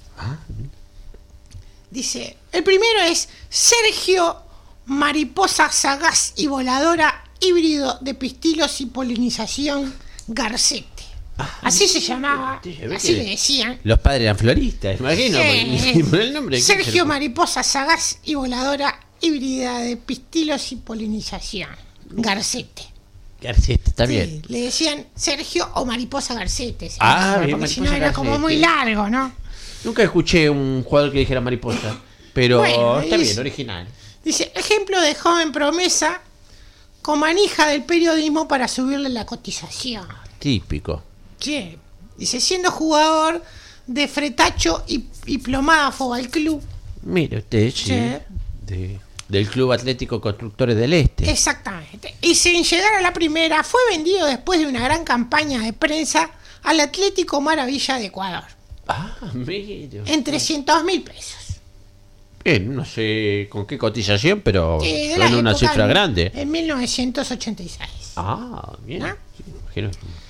D: Dice, el primero es Sergio Mariposa Sagaz y Voladora, híbrido de pistilos y polinización Garcete. Así se llamaba, así le decían.
B: Los padres eran floristas, imagino.
D: Sí.
B: Por el nombre.
D: Sergio Mariposa Sagaz y Voladora, híbrida de pistilos y polinización Garcete.
B: Garcete, está
D: Sí,
B: bien.
D: le decían Sergio o Mariposa Garcete. ¿Sí?
B: Ah, bien,
D: porque si no
B: Mariposa
D: era como
B: Garcete.
D: muy largo, ¿no?
B: Nunca escuché un jugador que dijera mariposa, pero
D: Bueno,
B: está
D: es-
B: bien, original.
D: Dice, ejemplo de joven promesa con manija del periodismo para subirle la cotización.
B: Típico.
D: Sí. Dice, siendo jugador de fretacho y plomáfo al club.
B: Mire usted, sí.
D: Sí.
B: Del Club Atlético Constructores del Este.
D: Exactamente. Y sin llegar a la primera, fue vendido después de una gran campaña de prensa al Atlético Maravilla de Ecuador.
B: Ah, mire.
D: En 300.000 pesos.
B: Bien, no sé con qué cotización, pero
D: De la
B: en una
D: época
B: cifra grande.
D: En 1986.
B: Ah, bien.
D: ¿Ah?
B: Sí, imagino.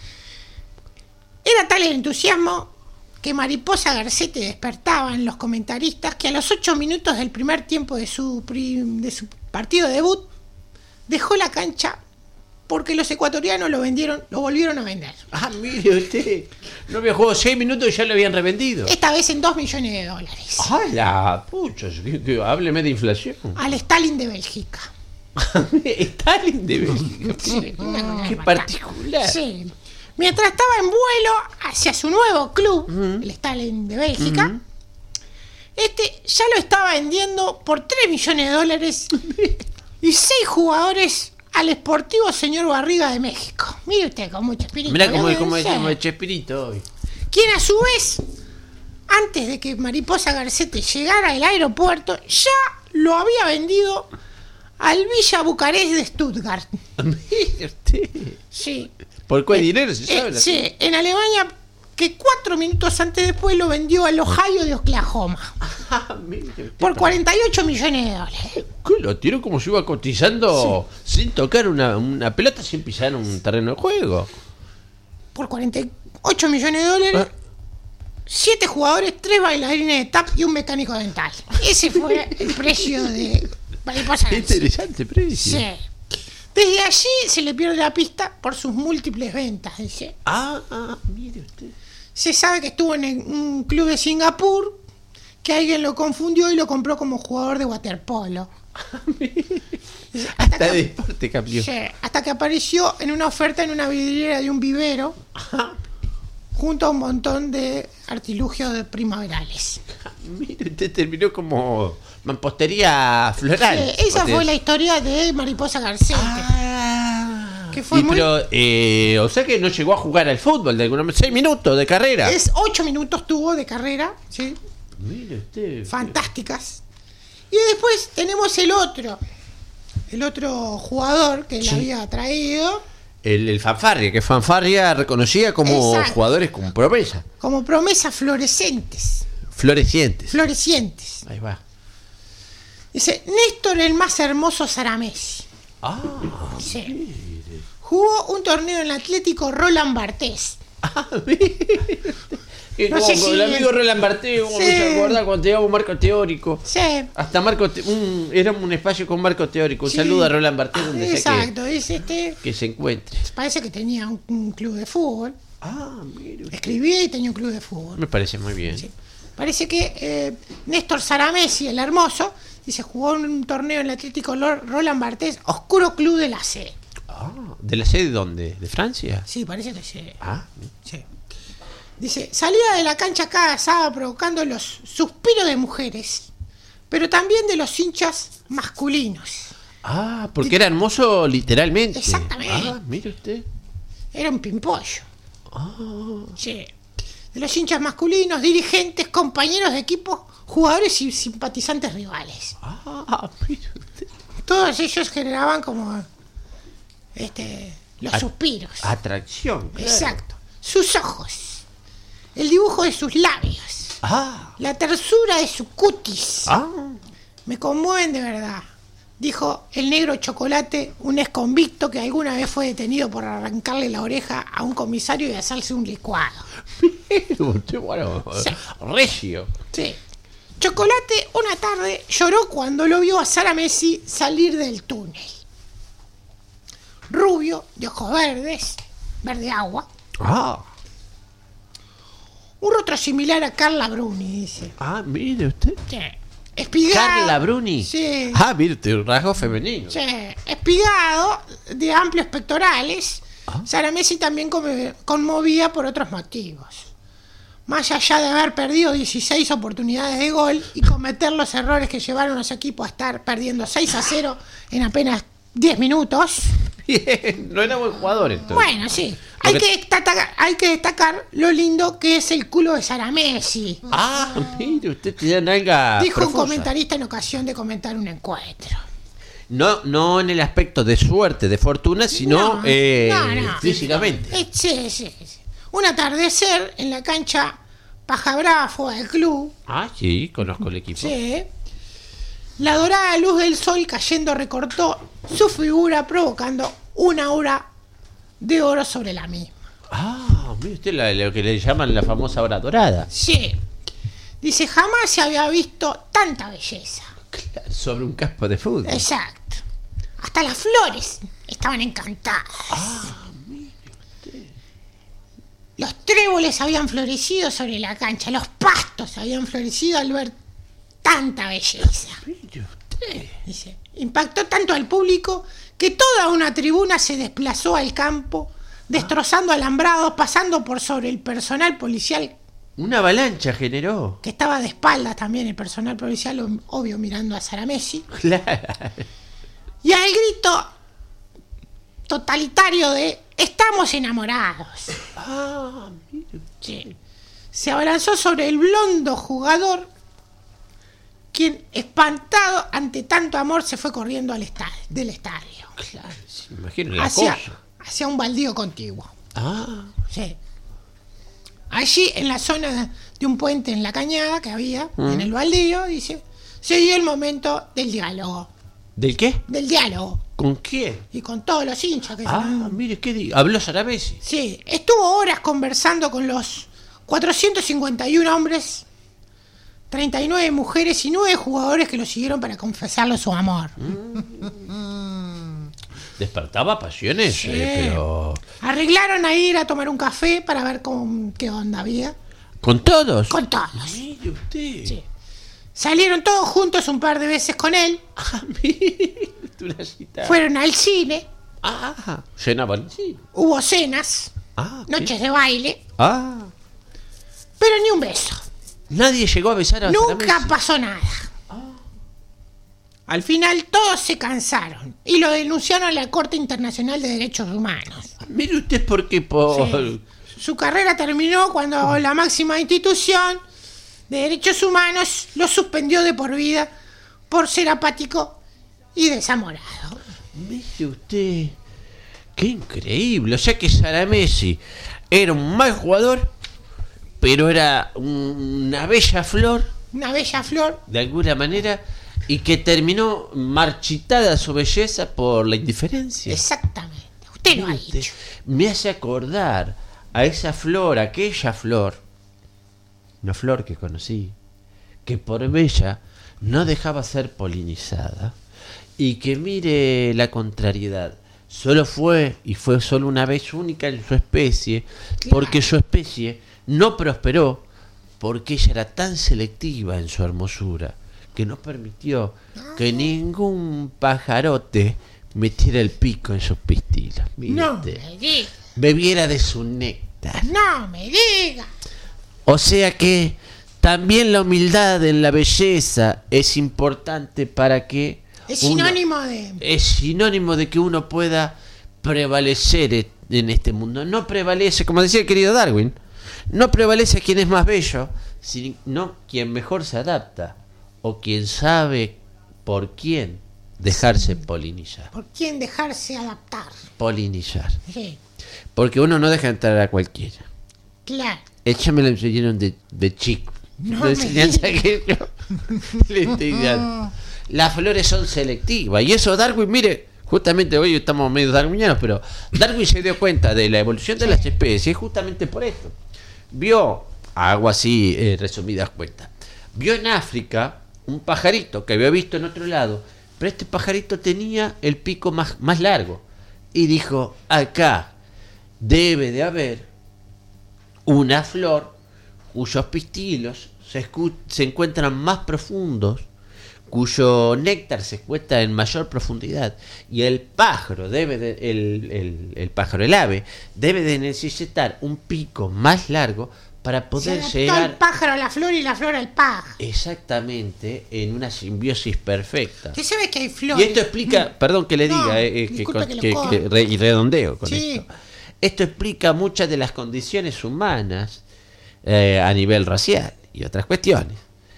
D: Era tal el entusiasmo que Mariposa Garcete despertaba en los comentaristas que a los 8 minutos del primer tiempo de su partido de debut dejó la cancha porque los ecuatorianos lo volvieron a vender.
B: Ah, mire usted. No había jugado 6 minutos y ya lo habían revendido.
D: Esta vez en $2 millones.
B: ¡Hala! Pucha, hábleme de inflación.
D: Al Stalin de Bélgica.
B: Stalin de Bélgica.
D: Sí,
B: Qué particular.
D: Sí. Mientras estaba en vuelo hacia su nuevo club, el Stalin de Bélgica, este ya lo estaba vendiendo por $3 millones y 6 jugadores al Sportivo Señor Barriga de México. Mire usted, con mucho espíritu.
B: Mirá
D: ¿no?
B: como
D: Sí.
B: decimos de Chespirito hoy.
D: Quien a su vez, antes de que Mariposa Garcete llegara al aeropuerto, ya lo había vendido al Villa Bucarest de Stuttgart.
B: Mire usted.
D: Sí.
B: ¿Por qué dinero se sabe?
D: Sí, en Alemania, que 4 minutos antes después lo vendió al Ohio de Oklahoma
B: Ah, mire usted.
D: por $48 millones.
B: ¿Qué? Lo tiró como si iba cotizando sin tocar una pelota, sin pisar un terreno de juego.
D: Por $48 millones, 7 jugadores, 3 bailarines de tap y un mecánico dental. Ese fue el precio de Mariposa
B: Qué
D: Garcete.
B: interesante precio.
D: Sí. Desde allí se le pierde la pista por sus múltiples ventas, dice.
B: Mire usted.
D: Se sabe que estuvo en un club de Singapur, que alguien lo confundió y lo compró como jugador de waterpolo.
B: Hasta de deporte cambió.
D: Sí, hasta que apareció en una oferta en una vidriera de un vivero, junto a un montón de artilugios de primaverales.
B: Mire, usted terminó como mampostería floral.
D: Sí, esa fue la historia de Mariposa Garcete. Que fue
B: Y
D: muy-
B: pero, o sea que no llegó a jugar al fútbol de alguna manera. 6 minutos de carrera.
D: 8 minutos tuvo de carrera, ¿sí?
B: Mire usted.
D: Fantásticas. Y después tenemos el otro jugador que le había traído
B: El Fanfarria, que Fanfarria reconocía como
D: Exacto.
B: jugadores con promesa.
D: como promesas florecientes.
B: Florecientes. Ahí va.
D: Dice, Néstor el más hermoso Saramesi. Sí. Jugó un torneo en el Atlético Roland Barthez.
B: Y
D: No
B: como
D: sé si-
B: el amigo Roland Barthez, como
D: Sí.
B: se acuerda cuando teníamos un marco teórico.
D: Sí.
B: Hasta era un espacio con marco teórico. Un
D: Sí.
B: saludo a Roland Barthez donde sea
D: Exacto, dice
B: que se encuentre.
D: parece que tenía un club de fútbol.
B: Mire usted.
D: Escribía y tenía un club de fútbol.
B: Me parece muy bien.
D: Sí. Parece que Néstor Saramesi, el hermoso, dice, jugó en un torneo en el Atlético Roland Barthez, oscuro club de la C.
B: ¿De la sede dónde? ¿De Francia?
D: Sí, parece que sí.
B: Ah,
D: Sí. Dice, salía de la cancha cada sábado provocando los suspiros de mujeres, pero también de los hinchas masculinos.
B: porque era hermoso literalmente.
D: Exactamente.
B: Mire usted.
D: Era un pimpollo. Sí. De los hinchas masculinos, dirigentes, compañeros de equipo, jugadores y simpatizantes rivales.
B: Mire usted.
D: todos ellos generaban como los suspiros.
B: Atracción. Claro.
D: Exacto. Sus ojos, el dibujo de sus labios, la tersura de su cutis. Me conmueven de verdad, dijo el negro Chocolate, un exconvicto que alguna vez fue detenido por arrancarle la oreja a un comisario y hacerse un licuado.
B: Usted, bueno,
D: Sí.
B: regio.
D: Sí. Chocolate una tarde lloró cuando lo vio a Sara Messi salir del túnel. Rubio, de ojos verdes, verde agua. Un rostro similar a Carla Bruni, dice.
B: Mire usted.
D: Sí. Espigado.
B: Carla Bruni.
D: Sí.
B: Mire usted, un rasgo femenino.
D: Sí. Espigado, de amplios pectorales. Sara Messi también conmovía por otros motivos. Más allá de haber perdido 16 oportunidades de gol y cometer los errores que llevaron a su equipo a estar perdiendo 6-0 en apenas 10 minutos.
B: Bien, no era buen jugador entonces.
D: Bueno, sí. Hay que destacar lo lindo que es el culo de Sara Messi.
B: Mire, usted tiene nalga
D: Dijo
B: profusa.
D: un comentarista en ocasión de comentar un encuentro.
B: No en el aspecto de suerte, de fortuna, sino
D: No.
B: físicamente.
D: Sí. Un atardecer en la cancha Paja Brava del club.
B: Sí, conozco el equipo.
D: Sí. La dorada luz del sol cayendo recortó su figura provocando una aura de oro sobre la misma.
B: Mire usted lo que le llaman la famosa hora dorada.
D: Sí. Dice, jamás se había visto tanta belleza.
B: Claro, sobre un campo de fútbol.
D: Exacto. Hasta las flores estaban encantadas. Los tréboles habían florecido sobre la cancha, los pastos habían florecido al ver tanta belleza.
B: Mire usted.
D: Dice, impactó tanto al público que toda una tribuna se desplazó al campo, destrozando alambrados, pasando por sobre el personal policial,
B: Una avalancha generó.
D: que estaba de espaldas también el personal policial, obvio mirando a Sara Messi,
B: Claro.
D: y al grito totalitario de "estamos enamorados".
B: Mire.
D: Sí. Se abalanzó sobre el blondo jugador, quien, espantado ante tanto amor, se fue corriendo del estadio.
B: Claro, sí, me imagino la cosa.
D: Hacia un baldío contiguo. Sí. Allí, en la zona de un puente en la cañada que había, en el baldío, dice, se dio el momento del diálogo.
B: ¿Del qué?
D: Del diálogo.
B: ¿Con quién?
D: Y con todos los hinchas que se...
B: Mire, ¿qué digo? ¿Habló Sara Messi?
D: Sí, estuvo horas conversando con los 451 hombres, 39 mujeres y 9 jugadores que lo siguieron para confesarle su amor.
B: Despertaba pasiones,
D: Sí.
B: pero...
D: Arreglaron a ir a tomar un café para ver qué onda había.
B: ¿Con todos?
D: Con todos.
B: Mire usted.
D: Sí. Salieron todos juntos un par de veces con él.
B: Mire, una cita.
D: Fueron al cine.
B: Llenaban, sí.
D: Hubo cenas. Noches de baile. Pero ni un beso.
B: Nadie llegó a besar a Sara
D: Nunca
B: Messi.
D: pasó nada. Al final todos se cansaron y lo denunciaron a la Corte Internacional de Derechos Humanos.
B: Mire usted por qué por...
D: Sí. Su carrera terminó cuando la máxima institución de derechos humanos lo suspendió de por vida por ser apático y desamorado.
B: Mire usted, qué increíble. O sea que Sara Messi era un mal jugador, pero era una bella flor,
D: Una bella flor.
B: de alguna manera, y que terminó marchitada su belleza por la indiferencia.
D: Exactamente. Usted lo ha
B: Mire usted,
D: dicho.
B: me hace acordar a esa flor, aquella flor, una flor que conocí, que por bella no dejaba ser polinizada, y que mire la contrariedad, solo fue solo una vez única en su especie, porque su especie no prosperó, porque ella era tan selectiva en su hermosura, que no permitió que ningún pajarote metiera el pico en sus pistilos. Mire
D: No
B: usted,
D: me diga.
B: bebiera de su néctar.
D: No me diga.
B: O sea que también la humildad en la belleza es importante para que
D: Es
B: uno-
D: sinónimo de...
B: que uno pueda prevalecer en este mundo. No prevalece, como decía el querido Darwin, no prevalece quien es más bello, sino quien mejor se adapta o quien sabe por quién dejarse polinizar.
D: ¿Por quién dejarse adaptar?
B: Polinizar.
D: Sí,
B: Porque uno no deja entrar a cualquiera.
D: claro.
B: Ella me lo enseñaron de chico.
D: No
B: La
D: me
B: enseñanza que yo le estoy dando. Las flores son selectivas. Y eso Darwin, mire, justamente hoy estamos medio darwinianos, pero Darwin se dio cuenta de la evolución de las especies justamente por esto. Vio, hago así resumidas cuentas, vio en África un pajarito que había visto en otro lado, pero este pajarito tenía el pico más largo. Y dijo, acá debe de haber una flor cuyos pistilos se encuentran más profundos, cuyo néctar se encuentra en mayor profundidad, y el pájaro el pájaro, el ave, debe de necesitar un pico más largo para poder
D: Se adaptó
B: llegar
D: el pájaro a la flor y la flor al pájaro.
B: exactamente en una simbiosis perfecta.
D: Usted sabe que hay
B: Y
D: flores.
B: esto explica, perdón que le
D: No,
B: diga,
D: disculpe que lo corte.
B: y redondeo con
D: Sí.
B: esto. Esto explica muchas de las condiciones humanas a nivel racial y otras cuestiones.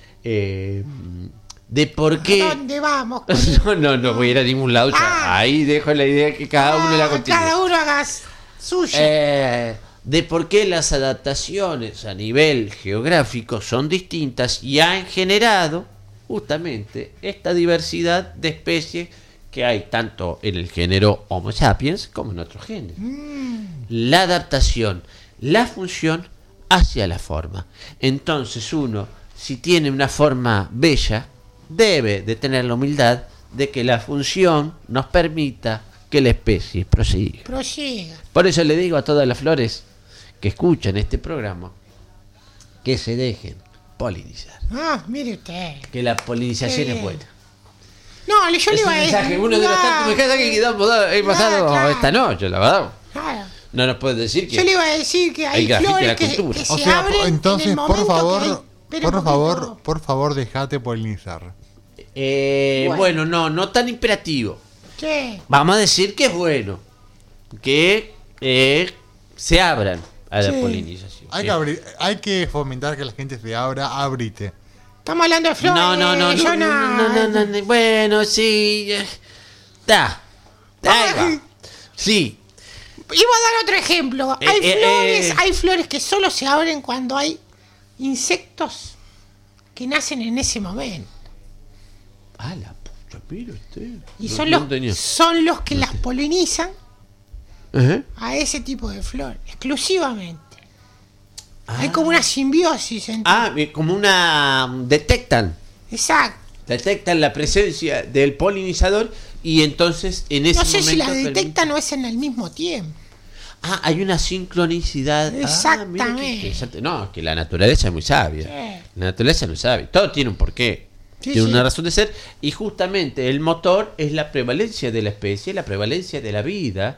B: De por qué...
D: ¿A dónde vamos?
B: No voy a ir a ningún lado. Ya.
D: Ah.
B: Ahí dejo la idea que cada uno la continúe.
D: Cada uno haga suya.
B: De por qué las adaptaciones a nivel geográfico son distintas y han generado justamente esta diversidad de especies que hay tanto en el género Homo sapiens como en otros géneros. La adaptación, la función hacia la forma. Entonces uno, si tiene una forma bella, debe de tener la humildad de que la función nos permita que la especie prosiga.
D: Prosiga.
B: Por eso le digo a todas las flores que escuchan este programa que se dejen polinizar.
D: Ah, mire usted.
B: Que la polinización
D: Qué
B: es
D: bien.
B: buena.
D: No, yo le
B: Es
D: iba
B: un
D: a decir.
B: mensaje, uno de los tantos mensajes que he pasado
D: claro.
B: esta noche, la verdad.
D: Claro.
B: No nos puede decir que
D: Yo le iba a decir que hay
B: el grafiti de
D: flores
B: la
D: que
B: cultura.
D: se
C: O sea,
D: abren
C: entonces,
D: en el
C: por
D: momento que hay-
C: favor,
D: Espera un poquito.
C: por favor, dejate polinizar.
B: bueno, no tan imperativo.
D: ¿Qué?
B: Vamos a decir que es bueno que se abran a la
D: Sí.
B: polinización.
C: Hay que fomentar que la gente se abra, abrite.
D: Estamos hablando de flores.
B: No, bueno, sí. Ahí va. Sí.
D: Iba a dar otro ejemplo. Hay flores que solo se abren cuando hay insectos que nacen en ese momento.
B: Ah, la pucha, mire usted.
D: Y
B: No-
D: son
B: no
D: los,
B: tenía.
D: son los que las polinizan
B: Ajá.
D: a ese tipo de flor, exclusivamente. Hay
B: Ah.
D: como una simbiosis entre.
B: Como una... Detectan la presencia del polinizador y entonces en ese
D: No sé
B: momento...
D: si la
B: permite-
D: detectan o es en el mismo tiempo.
B: hay una sincronicidad. Mira qué
D: Exactamente.
B: interesante. No, que la naturaleza es muy sabia.
D: Sí.
B: La naturaleza es muy sabia. Todo tiene un porqué.
D: Sí,
B: Tiene
D: sí.
B: una razón de ser. Y justamente el motor es la prevalencia de la especie, la prevalencia de la vida.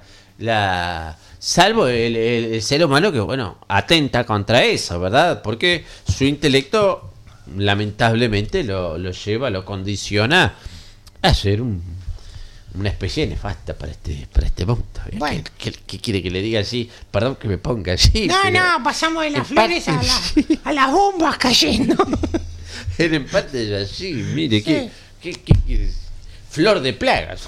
B: Salvo el ser humano que, bueno, atenta contra eso, ¿verdad? Porque su intelecto, lamentablemente, lo lleva, lo condiciona a ser una especie nefasta para este mundo.
D: Bueno.
B: ¿Qué quiere que le diga así? Perdón que me ponga así.
D: No,
B: pero
D: pasamos de las
B: en
D: flores
B: parte-
D: a las bombas cayendo.
B: en parte es así, mire,
D: Sí.
B: ¿qué quieres? Flor de plagas.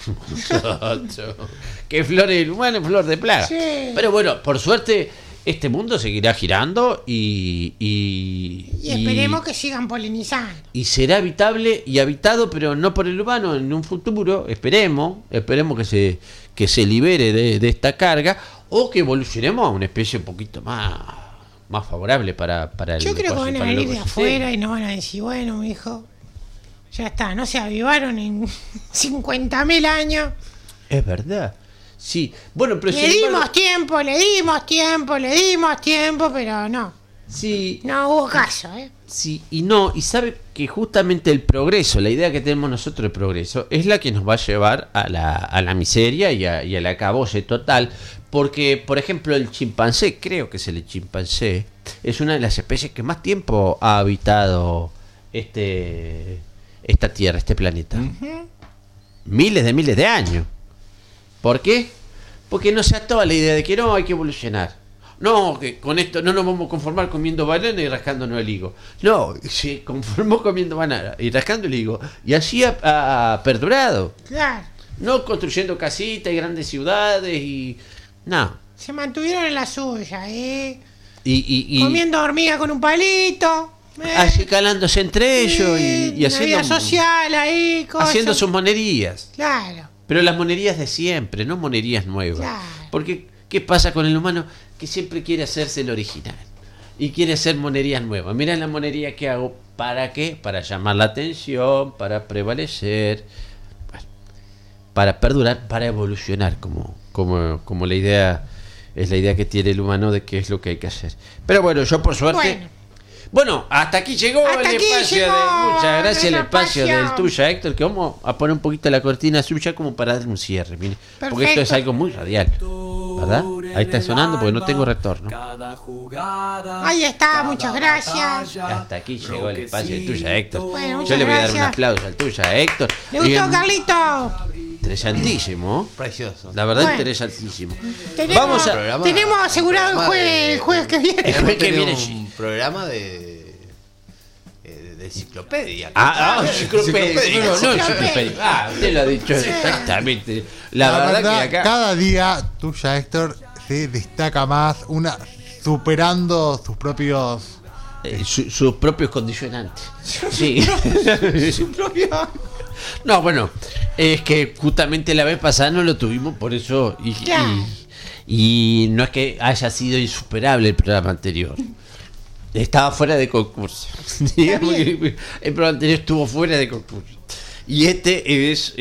B: ¿Qué flor es el humano? Flor de plagas.
D: Sí.
B: Pero bueno, por suerte, este mundo seguirá girando y
D: Esperemos que sigan polinizando.
B: y será habitable y habitado, pero no por el humano en un futuro. Esperemos que se libere de esta carga o que evolucionemos a una especie un poquito más favorable para el
D: Yo creo que van a
B: para el
D: venir de
B: ecosistema.
D: afuera y nos van a decir, bueno, mi hijo, ya está, no se avivaron en 50.000 años.
B: Es verdad. Sí. Bueno, pero
D: Le
B: sin embargo-
D: dimos tiempo, pero no
B: Sí,
D: hubo caso, ¿eh?
B: sí y no. Y sabe que justamente el progreso, la idea que tenemos nosotros de progreso, es la que nos va a llevar a la miseria y al acabose total. Porque, por ejemplo, el chimpancé, creo que es el chimpancé, es una de las especies que más tiempo ha habitado esta tierra, este planeta. Miles de años. ¿Por qué? Porque no se ató a la idea de que no hay que evolucionar. No, que con esto no nos vamos a conformar comiendo banana y rascándonos el higo. No, se conformó comiendo banana y rascando el higo. Y así ha perdurado.
D: Claro.
B: No construyendo casitas y grandes ciudades y... No.
D: Se mantuvieron en la suya,
B: Y
D: comiendo hormigas con un palito.
B: acicalándose entre ellos y
D: una
B: haciendo...
D: vida social ahí, cosas.
B: Haciendo sus monerías.
D: Claro.
B: Pero las monerías de siempre, no monerías nuevas.
D: Claro.
B: Porque, ¿qué pasa con el humano? Que siempre quiere hacerse el original. Y quiere hacer monerías nuevas. Mira la monería que hago. ¿Para qué? Para llamar la atención, para prevalecer, bueno, para perdurar, para evolucionar, como la idea es la idea que tiene el humano de qué es lo que hay que hacer. Pero bueno, yo por suerte... Bueno, hasta aquí llegó
D: Hasta
B: el
D: aquí
B: espacio
D: llegó
B: de... Muchas gracias, el
D: el
B: espacio
D: espacio.
B: del tuya, Héctor, que vamos a poner un poquito la cortina suya como para dar un cierre, mire. Porque esto es
D: Perfecto.
B: algo muy radial, ¿verdad? Ahí está sonando porque no tengo retorno.
D: Ahí está, muchas gracias.
B: Hasta aquí llegó el espacio del tuya, Héctor.
D: Bueno,
B: Yo
D: muchas
B: le voy a dar un
D: gracias.
B: aplauso al tuya, Héctor.
D: ¿Le gustó,
B: Bien,
D: Carlito?
B: interesantísimo.
F: Precioso.
B: La verdad,
D: Bueno.
B: interesantísimo.
D: Tenemos,
B: Vamos a...
D: tenemos asegurado el jueves que viene.
B: El jueves que
F: Tenemos
B: viene, sí.
F: un programa de enciclopedia.
B: Enciclopedia. No,
D: Enciclopedia.
B: enciclopedia. Usted lo ha dicho exactamente. La verdad que acá...
C: cada día tuya, Héctor, se destaca más, superando sus propios...
B: sus propios condicionantes. Sí. No, bueno, es que justamente la vez pasada no lo tuvimos, por eso. Y no es que haya sido insuperable el programa anterior. Estaba fuera de concurso. Digamos que el programa anterior estuvo fuera de concurso. Y este es,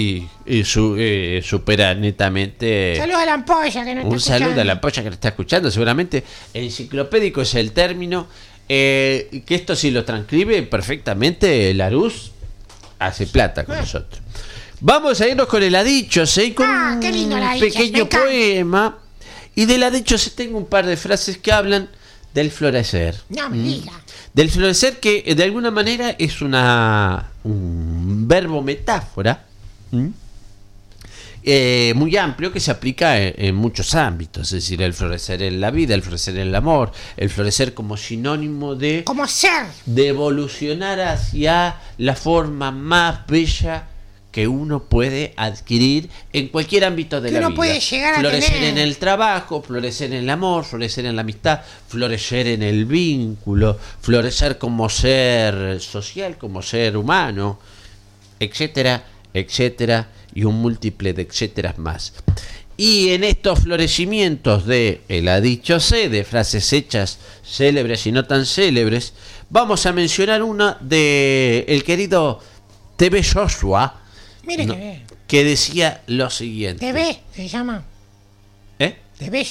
B: supera netamente.
D: Saludos a la ampolla que no está
B: Un saludo
D: escuchando.
B: a la polla que lo está escuchando. Seguramente enciclopédico es el término. Que esto sí lo transcribe perfectamente Larus. Hace plata con nosotros. Vamos a irnos con el Adichose y con
D: qué lindo el
B: un
D: Adichose, me
B: pequeño
D: encanta.
B: poema. Y del Adichose tengo un par de frases que hablan del florecer.
D: No me diga.
B: Del florecer que de alguna manera es un verbo metáfora muy amplio que se aplica en muchos ámbitos, es decir, el florecer en la vida, el florecer en el amor, el florecer como sinónimo de
D: Como ser.
B: evolucionar hacia la forma más bella que uno puede adquirir en cualquier ámbito de
D: Que
B: la
D: uno
B: vida.
D: puede llegar a
B: florecer
D: tener.
B: en el trabajo, florecer en el amor, florecer en la amistad, florecer en el vínculo, florecer como ser social, como ser humano, etcétera, etcétera, y un múltiple de etcéteras más. Y en estos florecimientos de el Adichose, de frases hechas célebres y no tan célebres, vamos a mencionar una de el querido T.B. Joshua,
D: Mire
B: no,
D: que ve.
B: que decía lo siguiente.
D: TV se llama.
B: ¿Eh?
D: TV.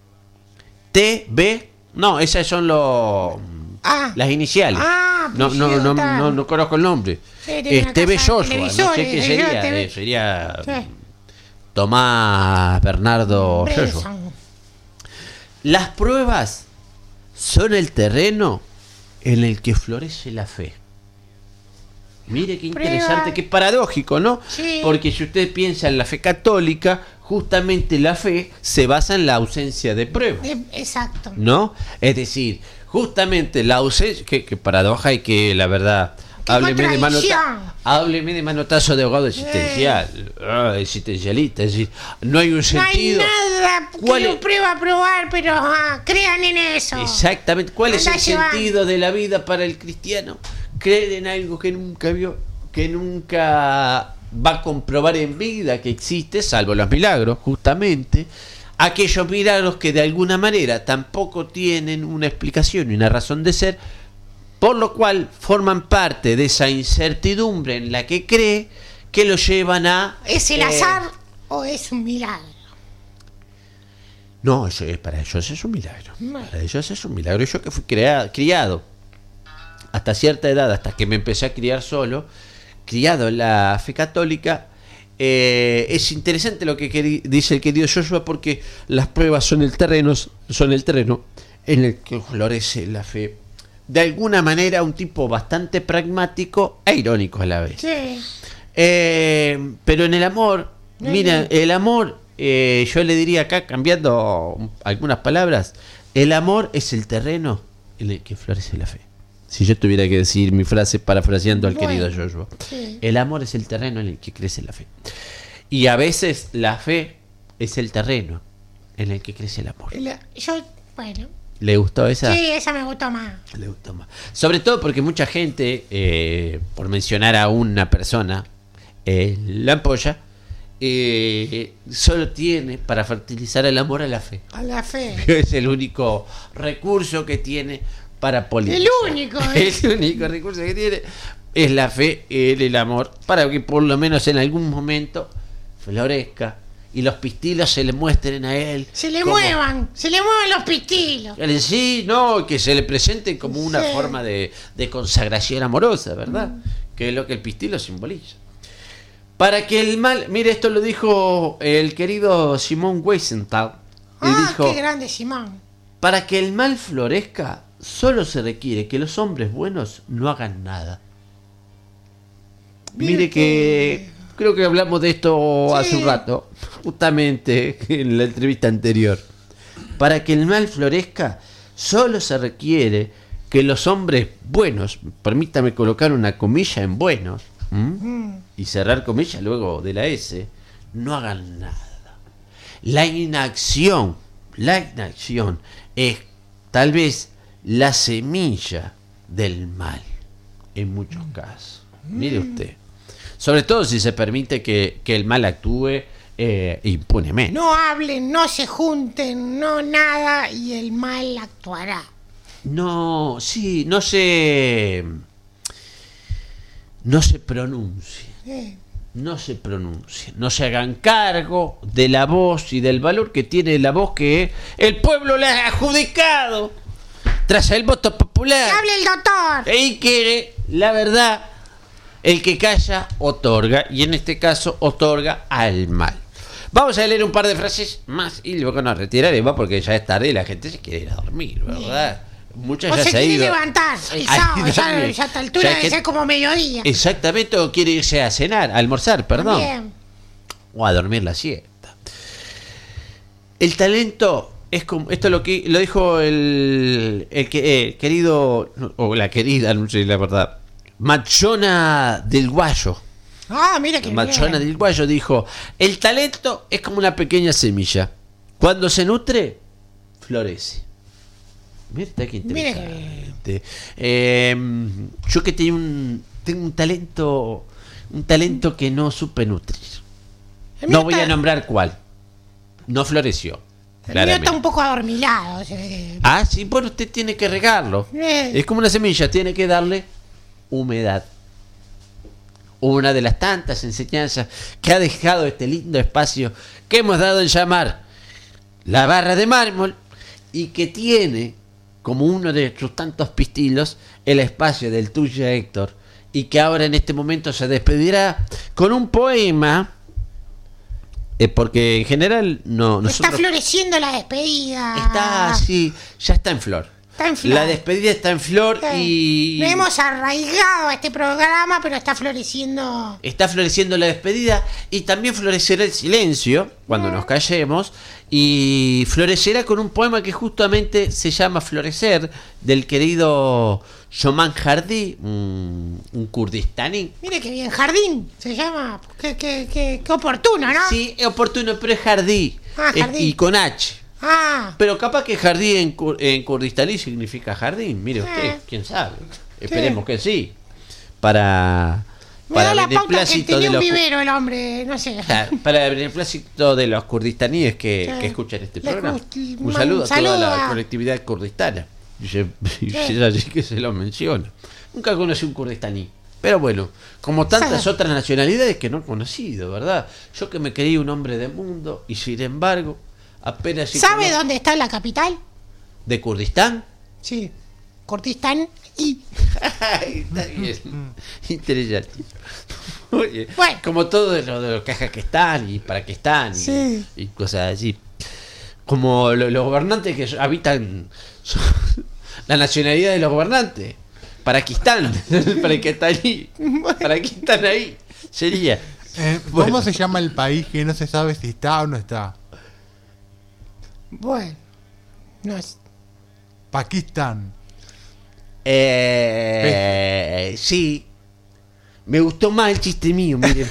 B: T.B. No, esas son las iniciales. No conozco el nombre.
D: Sí, tiene una
B: T.B.
D: casa de
B: Joshua, no sé
D: televisores,
B: qué sería. Sería
D: Sí.
B: Tomás Bernardo Joshua.
D: Bresson.
B: Las pruebas son el terreno en el que florece la fe. Mire qué interesante,
D: Prueba.
B: qué paradójico, ¿no?
D: Sí.
B: Porque si usted piensa en la fe católica, justamente la fe se basa en la ausencia de pruebas,
D: Exacto.
B: ¿no? Es decir, justamente la ausencia, qué paradoja y que la verdad...
D: ¡Qué
B: Hábleme de manotazo de abogado existencial, existencialista, es decir, no hay un sentido.
D: No hay nada que
B: ¿Cuál
D: lo
B: es?
D: prueba a probar, pero crean en eso.
B: Exactamente. ¿Cuál es
D: Anda
B: el
D: llevando.
B: sentido de la vida para el cristiano? Creer en algo que nunca vio, que nunca va a comprobar en vida que existe, salvo los milagros, justamente. Aquellos milagros que de alguna manera tampoco tienen una explicación y una razón de ser, por lo cual forman parte de esa incertidumbre en la que cree, que lo llevan a...
D: ¿Es el azar o es un milagro?
B: No, eso es, para ellos es un milagro.
D: Bueno.
B: Para ellos es un milagro. Yo que fui criado hasta cierta edad, hasta que me empecé a criar solo, criado en la fe católica, es interesante lo que dice el querido Joshua, porque las pruebas son el terreno en el que florece la fe. De alguna manera, un tipo bastante pragmático e irónico a la vez.
D: Sí.
B: Pero en el amor, mira, el amor, yo le diría acá, cambiando algunas palabras, El amor es el terreno en el que florece la fe. Si yo tuviera que decir mi frase parafraseando al querido Joshua.
D: Sí.
B: El amor es el terreno en el que crece la fe. Y a veces la fe es el terreno en el que crece el amor.
D: Bueno.
B: ¿Le gustó esa?
D: Sí, esa me gustó más.
B: Le gustó más. Sobre todo porque mucha gente, por mencionar a una persona, la ampolla, solo tiene para fertilizar el amor a la fe.
D: A la fe.
B: Es el único recurso que tiene para polinizar.
D: El único.
B: El único recurso que tiene es la fe en el amor, para que por lo menos en algún momento florezca y los pistilos se le muestren a él.
D: Se le
B: como-
D: muevan los pistilos.
B: Sí, no, que se le presenten como una
D: Sí.
B: forma de consagración amorosa, ¿verdad? Que es lo que el pistilo simboliza. Para que el mal, mire, esto lo dijo el querido Simón Wiesenthal, y dijo,
D: Qué grande, Simón.
B: para que el mal florezca, solo se requiere que los hombres buenos no hagan nada. Mire que creo que hablamos de esto
D: Sí.
B: hace un rato, justamente en la entrevista anterior. Para que el mal florezca, solo se requiere que los hombres buenos, permítame colocar una comilla en buenos, y cerrar comillas luego de la S, no hagan nada. La inacción es tal vez la semilla del mal, en muchos casos. Mire usted. Sobre todo si se permite que el mal actúe impunemente.
D: No hablen, no se junten, no nada, y el mal actuará.
B: No se pronuncie. No se pronuncien, no se hagan cargo de la voz y del valor que tiene la voz que el pueblo le ha adjudicado tras el voto popular.
D: ¡Que hable el doctor!
B: Y quiere, la verdad, el que calla otorga, y en este caso otorga al mal. Vamos a leer un par de frases más y luego nos retiraremos porque ya es tarde y la gente se quiere ir a dormir, ¿verdad? Muchas
D: O
B: ya
D: se
B: se ha
D: quiere
B: ido.
D: levantar el
B: Ay,
D: sábado,
B: también.
D: ya a esta altura
B: Ya
D: debe
B: que-
D: ser como mediodía.
B: Exactamente, o quiere irse a cenar, a almorzar, perdón.
D: Bien.
B: O a dormir la siesta. El talento es como. Esto lo dijo el querido. O la querida, no sé la verdad. Machona del Guayo.
D: Ah, mira que
B: Machona
D: bien.
B: del Guayo dijo: el talento es como una pequeña semilla. Cuando se nutre, florece. Mira, está que
D: Mira
B: interesante. Yo que tengo un talento que no supe nutrir.
D: El mío
B: No voy a
D: está-
B: nombrar cuál. No floreció.
D: El mío
B: Claramente.
D: está un poco adormilado. Se ve que-
B: Ah, sí, bueno, usted tiene que regarlo. Es como una semilla, tiene que darle humedad. Una de las tantas enseñanzas que ha dejado este lindo espacio que hemos dado en llamar la barra de mármol y que tiene como uno de sus tantos pistilos el espacio del tuyo, Héctor, y que ahora en este momento se despedirá con un poema, porque en general no
D: Está
B: nosotros
D: floreciendo la despedida.
B: está así, ya está en flor.
D: Está en flor.
B: La despedida está en flor
D: Sí.
B: y
D: Nos hemos arraigado a este programa, pero está floreciendo.
B: está floreciendo la despedida y también florecerá el silencio cuando nos callemos y florecerá con un poema que justamente se llama Florecer, del querido Shoman Hardy, un kurdistaní.
D: Mire que bien, Jardín se llama. Qué oportuno, ¿no?
B: Sí, es oportuno, pero es Hardy.
D: Ah, Jardí.
B: Y con H.
D: Ah,
B: Pero capaz que jardín en kurdistaní significa jardín. Mire usted, quién sabe. Esperemos que sí. Para
D: me da la pauta que
B: beneplácito
D: tenía
B: de
D: un
B: los
D: vivero el hombre, no sé.
B: para el beneplácito de los kurdistaníes que
D: Sí.
B: escuchan este
D: Les
B: programa.
D: gust-
B: Un saludo a toda
D: saludo
B: la
D: a-
B: colectividad kurdistana. Y así que se lo menciona. Nunca conocí un kurdistaní. Pero bueno, como tantas
D: Sabe.
B: otras nacionalidades que no he conocido, ¿verdad? Yo que me creí un hombre de mundo y sin embargo, apenas si
D: ¿Sabe
B: conozco-
D: dónde está la capital?
B: ¿De Kurdistán?
D: Sí. Kurdistán y.
B: Ay, está bien. Interesante. Oye,
D: Bueno.
B: como todo de los Kazajstán y Pakistán y,
D: Sí.
B: y cosas así. Como los gobernantes que habitan la nacionalidad de los gobernantes. Pakistán. Para que está ahí. Para que están ahí. Sería.
C: ¿Cómo
B: Bueno.
C: se llama el país que no se sabe si está o no está?
D: Bueno. No,
C: Pakistán.
B: Sí. Me gustó más el chiste mío, mire.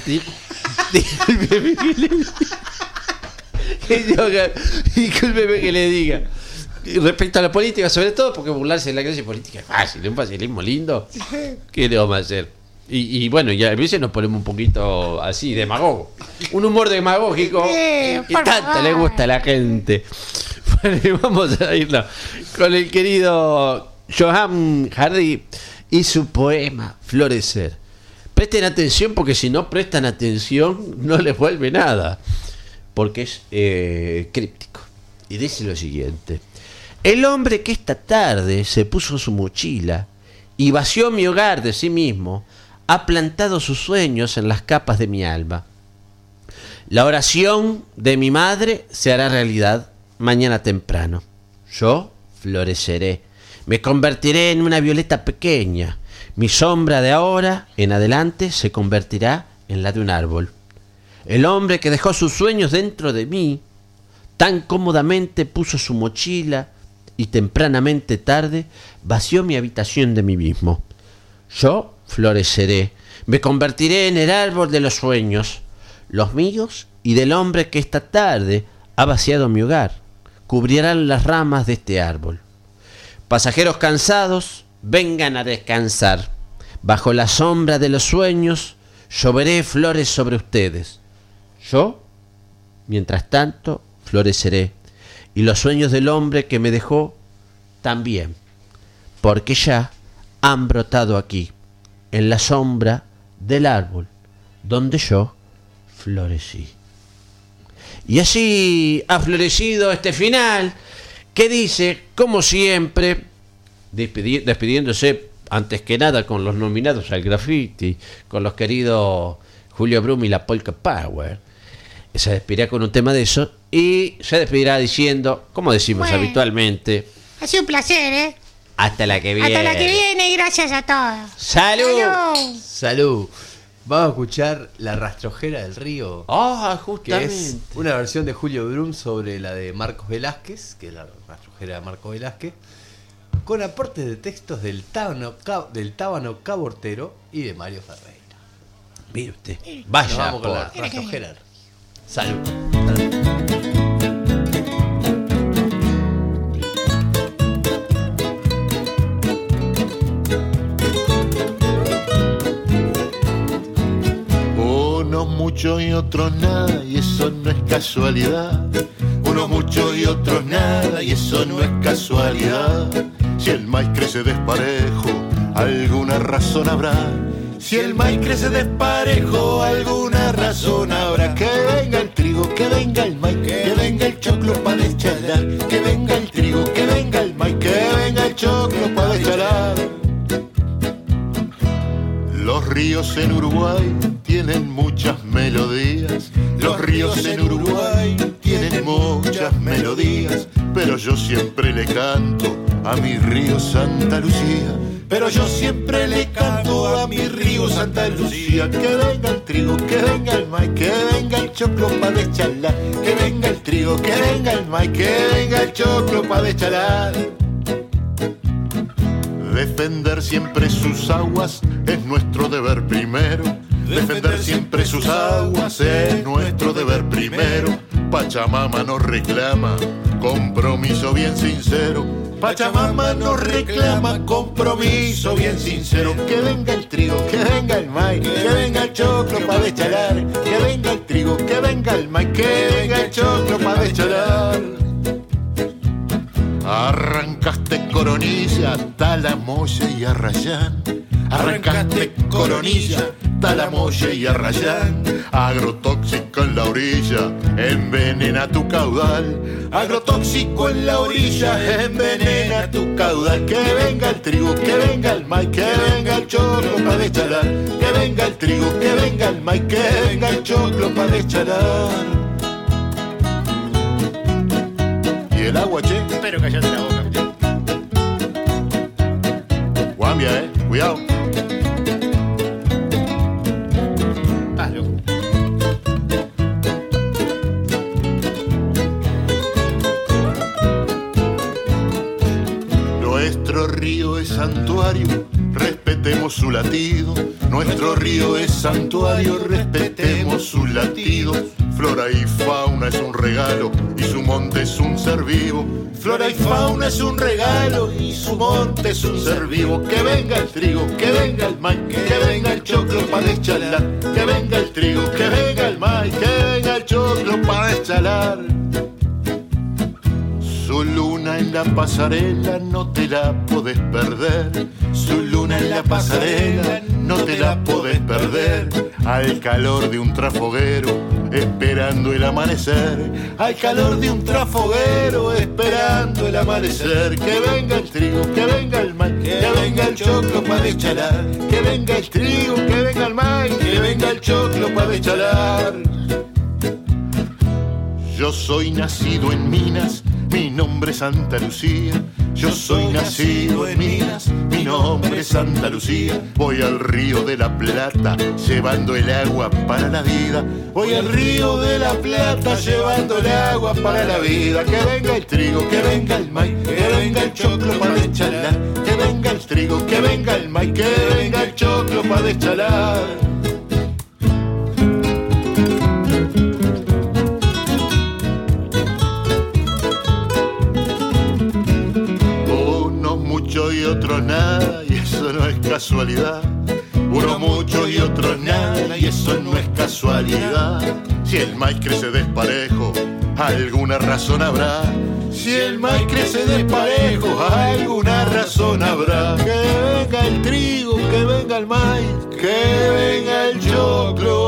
B: Discúlpeme que le diga. Y respecto a la política, sobre todo, porque burlarse de la clase política es fácil, un facilismo lindo. ¿Qué le vamos a hacer? Y bueno, ya a veces nos ponemos un poquito así, demagogo. Un humor demagógico que tanto le gusta a la gente. Bueno, y vamos a irnos con el querido Johan Hardy y su poema Florecer. Presten atención, porque si no prestan atención no les vuelve nada, porque es críptico. Y dice lo siguiente: el hombre que esta tarde se puso su mochila y vació mi hogar de sí mismo, ha plantado sus sueños en las capas de mi alma. La oración de mi madre se hará realidad mañana temprano. Yo floreceré, me convertiré en una violeta pequeña. Mi sombra de ahora en adelante se convertirá en la de un árbol. El hombre que dejó sus sueños dentro de mí, tan cómodamente puso su mochila y tempranamente tarde vació mi habitación de mí mismo. Yo floreceré, me convertiré en el árbol de los sueños, los míos y del hombre que esta tarde ha vaciado mi hogar. Cubrirán las ramas de este árbol. Pasajeros cansados, vengan a descansar. Bajo la sombra de los sueños, lloveré flores sobre ustedes. Yo, mientras tanto, floreceré, y los sueños del hombre que me dejó también, porque ya han brotado aquí, en la sombra del árbol donde yo florecí. Y así ha florecido este final, que dice, como siempre, despidiéndose antes que nada con los nominados al graffiti, con los queridos Julio Brum y la Polka Power. Se despedirá con un tema de eso y se despedirá diciendo, como decimos habitualmente,
D: ha sido un placer, ¿eh?
B: Hasta la que viene.
D: Hasta la que viene y gracias a todos.
B: ¡Salud!
D: ¡Salud!
F: Salud. Vamos a escuchar La Rastrojera del Río.
B: Ah,
F: Que
B: justamente.
F: es una versión de Julio Brum sobre la de Marcos Velázquez, que es la rastrojera de Marcos Velázquez, con aportes de textos del Tábano Cabortero y de Mario Ferreira.
B: Mire usted.
F: Nos
B: Vaya
F: vamos con la
B: por...
F: rastrojera del río. Salud.
G: Unos muchos y otros nada, y eso no es casualidad. Unos muchos y otros nada, y eso no es casualidad. Si el maíz crece desparejo, alguna razón habrá. Si el maíz crece desparejo, alguna razón habrá. Que venga el trigo, que venga el maíz, que venga el choclo para deschalar. Que venga el trigo, que venga el maíz, que venga el choclo para deschalar. Los ríos en Uruguay tienen muchas melodías. Los ríos en Uruguay tienen muchas melodías. Pero yo siempre le canto a mi río Santa Lucía. Pero yo siempre le canto a mi río Santa Lucía. Que venga el trigo, que venga el maíz, que venga el choclo pa' deschalar. Que venga el trigo, que venga el maíz, que venga el choclo pa' deschalar. Defender siempre sus aguas es nuestro deber primero. Defender siempre sus aguas es nuestro deber primero. Pachamama nos reclama compromiso bien sincero. Pachamama nos reclama compromiso bien sincero. Que venga el trigo, que venga el maíz, que venga el choclo pa' deschalar. Que venga el trigo, que venga el maíz, que venga el choclo pa' deschalar. Arrancaste Coronilla, Talamoya y Arrayán. Arrancaste Coronilla, Talamoya y Arrayán. Agrotóxico en la orilla, envenena tu caudal. Agrotóxico en la orilla, envenena tu caudal. Que venga el trigo, que venga el maíz, que venga el choclo pa' deschalar. Que venga el trigo, que venga el maíz, que venga el choclo pa' deschalar. ¿Y el agua, che?
H: Pero callate la boca.
G: Guambia, cuidado.
H: Estás loco.
G: Nuestro río es santuario, respetemos su latido. Nuestro río es santuario, respetemos sus latidos. Flora y fauna es un regalo y su monte es un ser vivo. Flora y fauna es un regalo y su monte es un ser vivo. Que venga el trigo, que venga el maíz, que venga el choclo para deschalar. Que venga el trigo, que venga el maíz, que venga el choclo para deschalar. Su luna en la pasarela no te la podés perder. Su luna en la pasarela no te la podés perder. Al calor de un trafoguero esperando el amanecer. Al calor de un trafoguero esperando el amanecer. Que venga el trigo, que venga el maíz, que venga el choclo para deschalar. Que venga el trigo, que venga el maíz, que venga el choclo para deschalar. Yo soy nacido en Minas, mi nombre es Santa Lucía. Yo soy nacido en Minas, mi nombre es Santa Lucía. Voy al río de la Plata, llevando el agua para la vida. Voy al río de la Plata, llevando el agua para la vida. Que venga el trigo, que venga el maíz, que venga el choclo para deschalar. Que venga el trigo, que venga el maíz, que venga el choclo para deschalar. Y otros nada, y eso no es casualidad. Unos muchos y otros nada, y eso no es casualidad. Si el maíz crece desparejo, alguna razón habrá. Si el maíz crece desparejo, alguna razón habrá. Que venga el trigo, que venga el maíz, que venga el choclo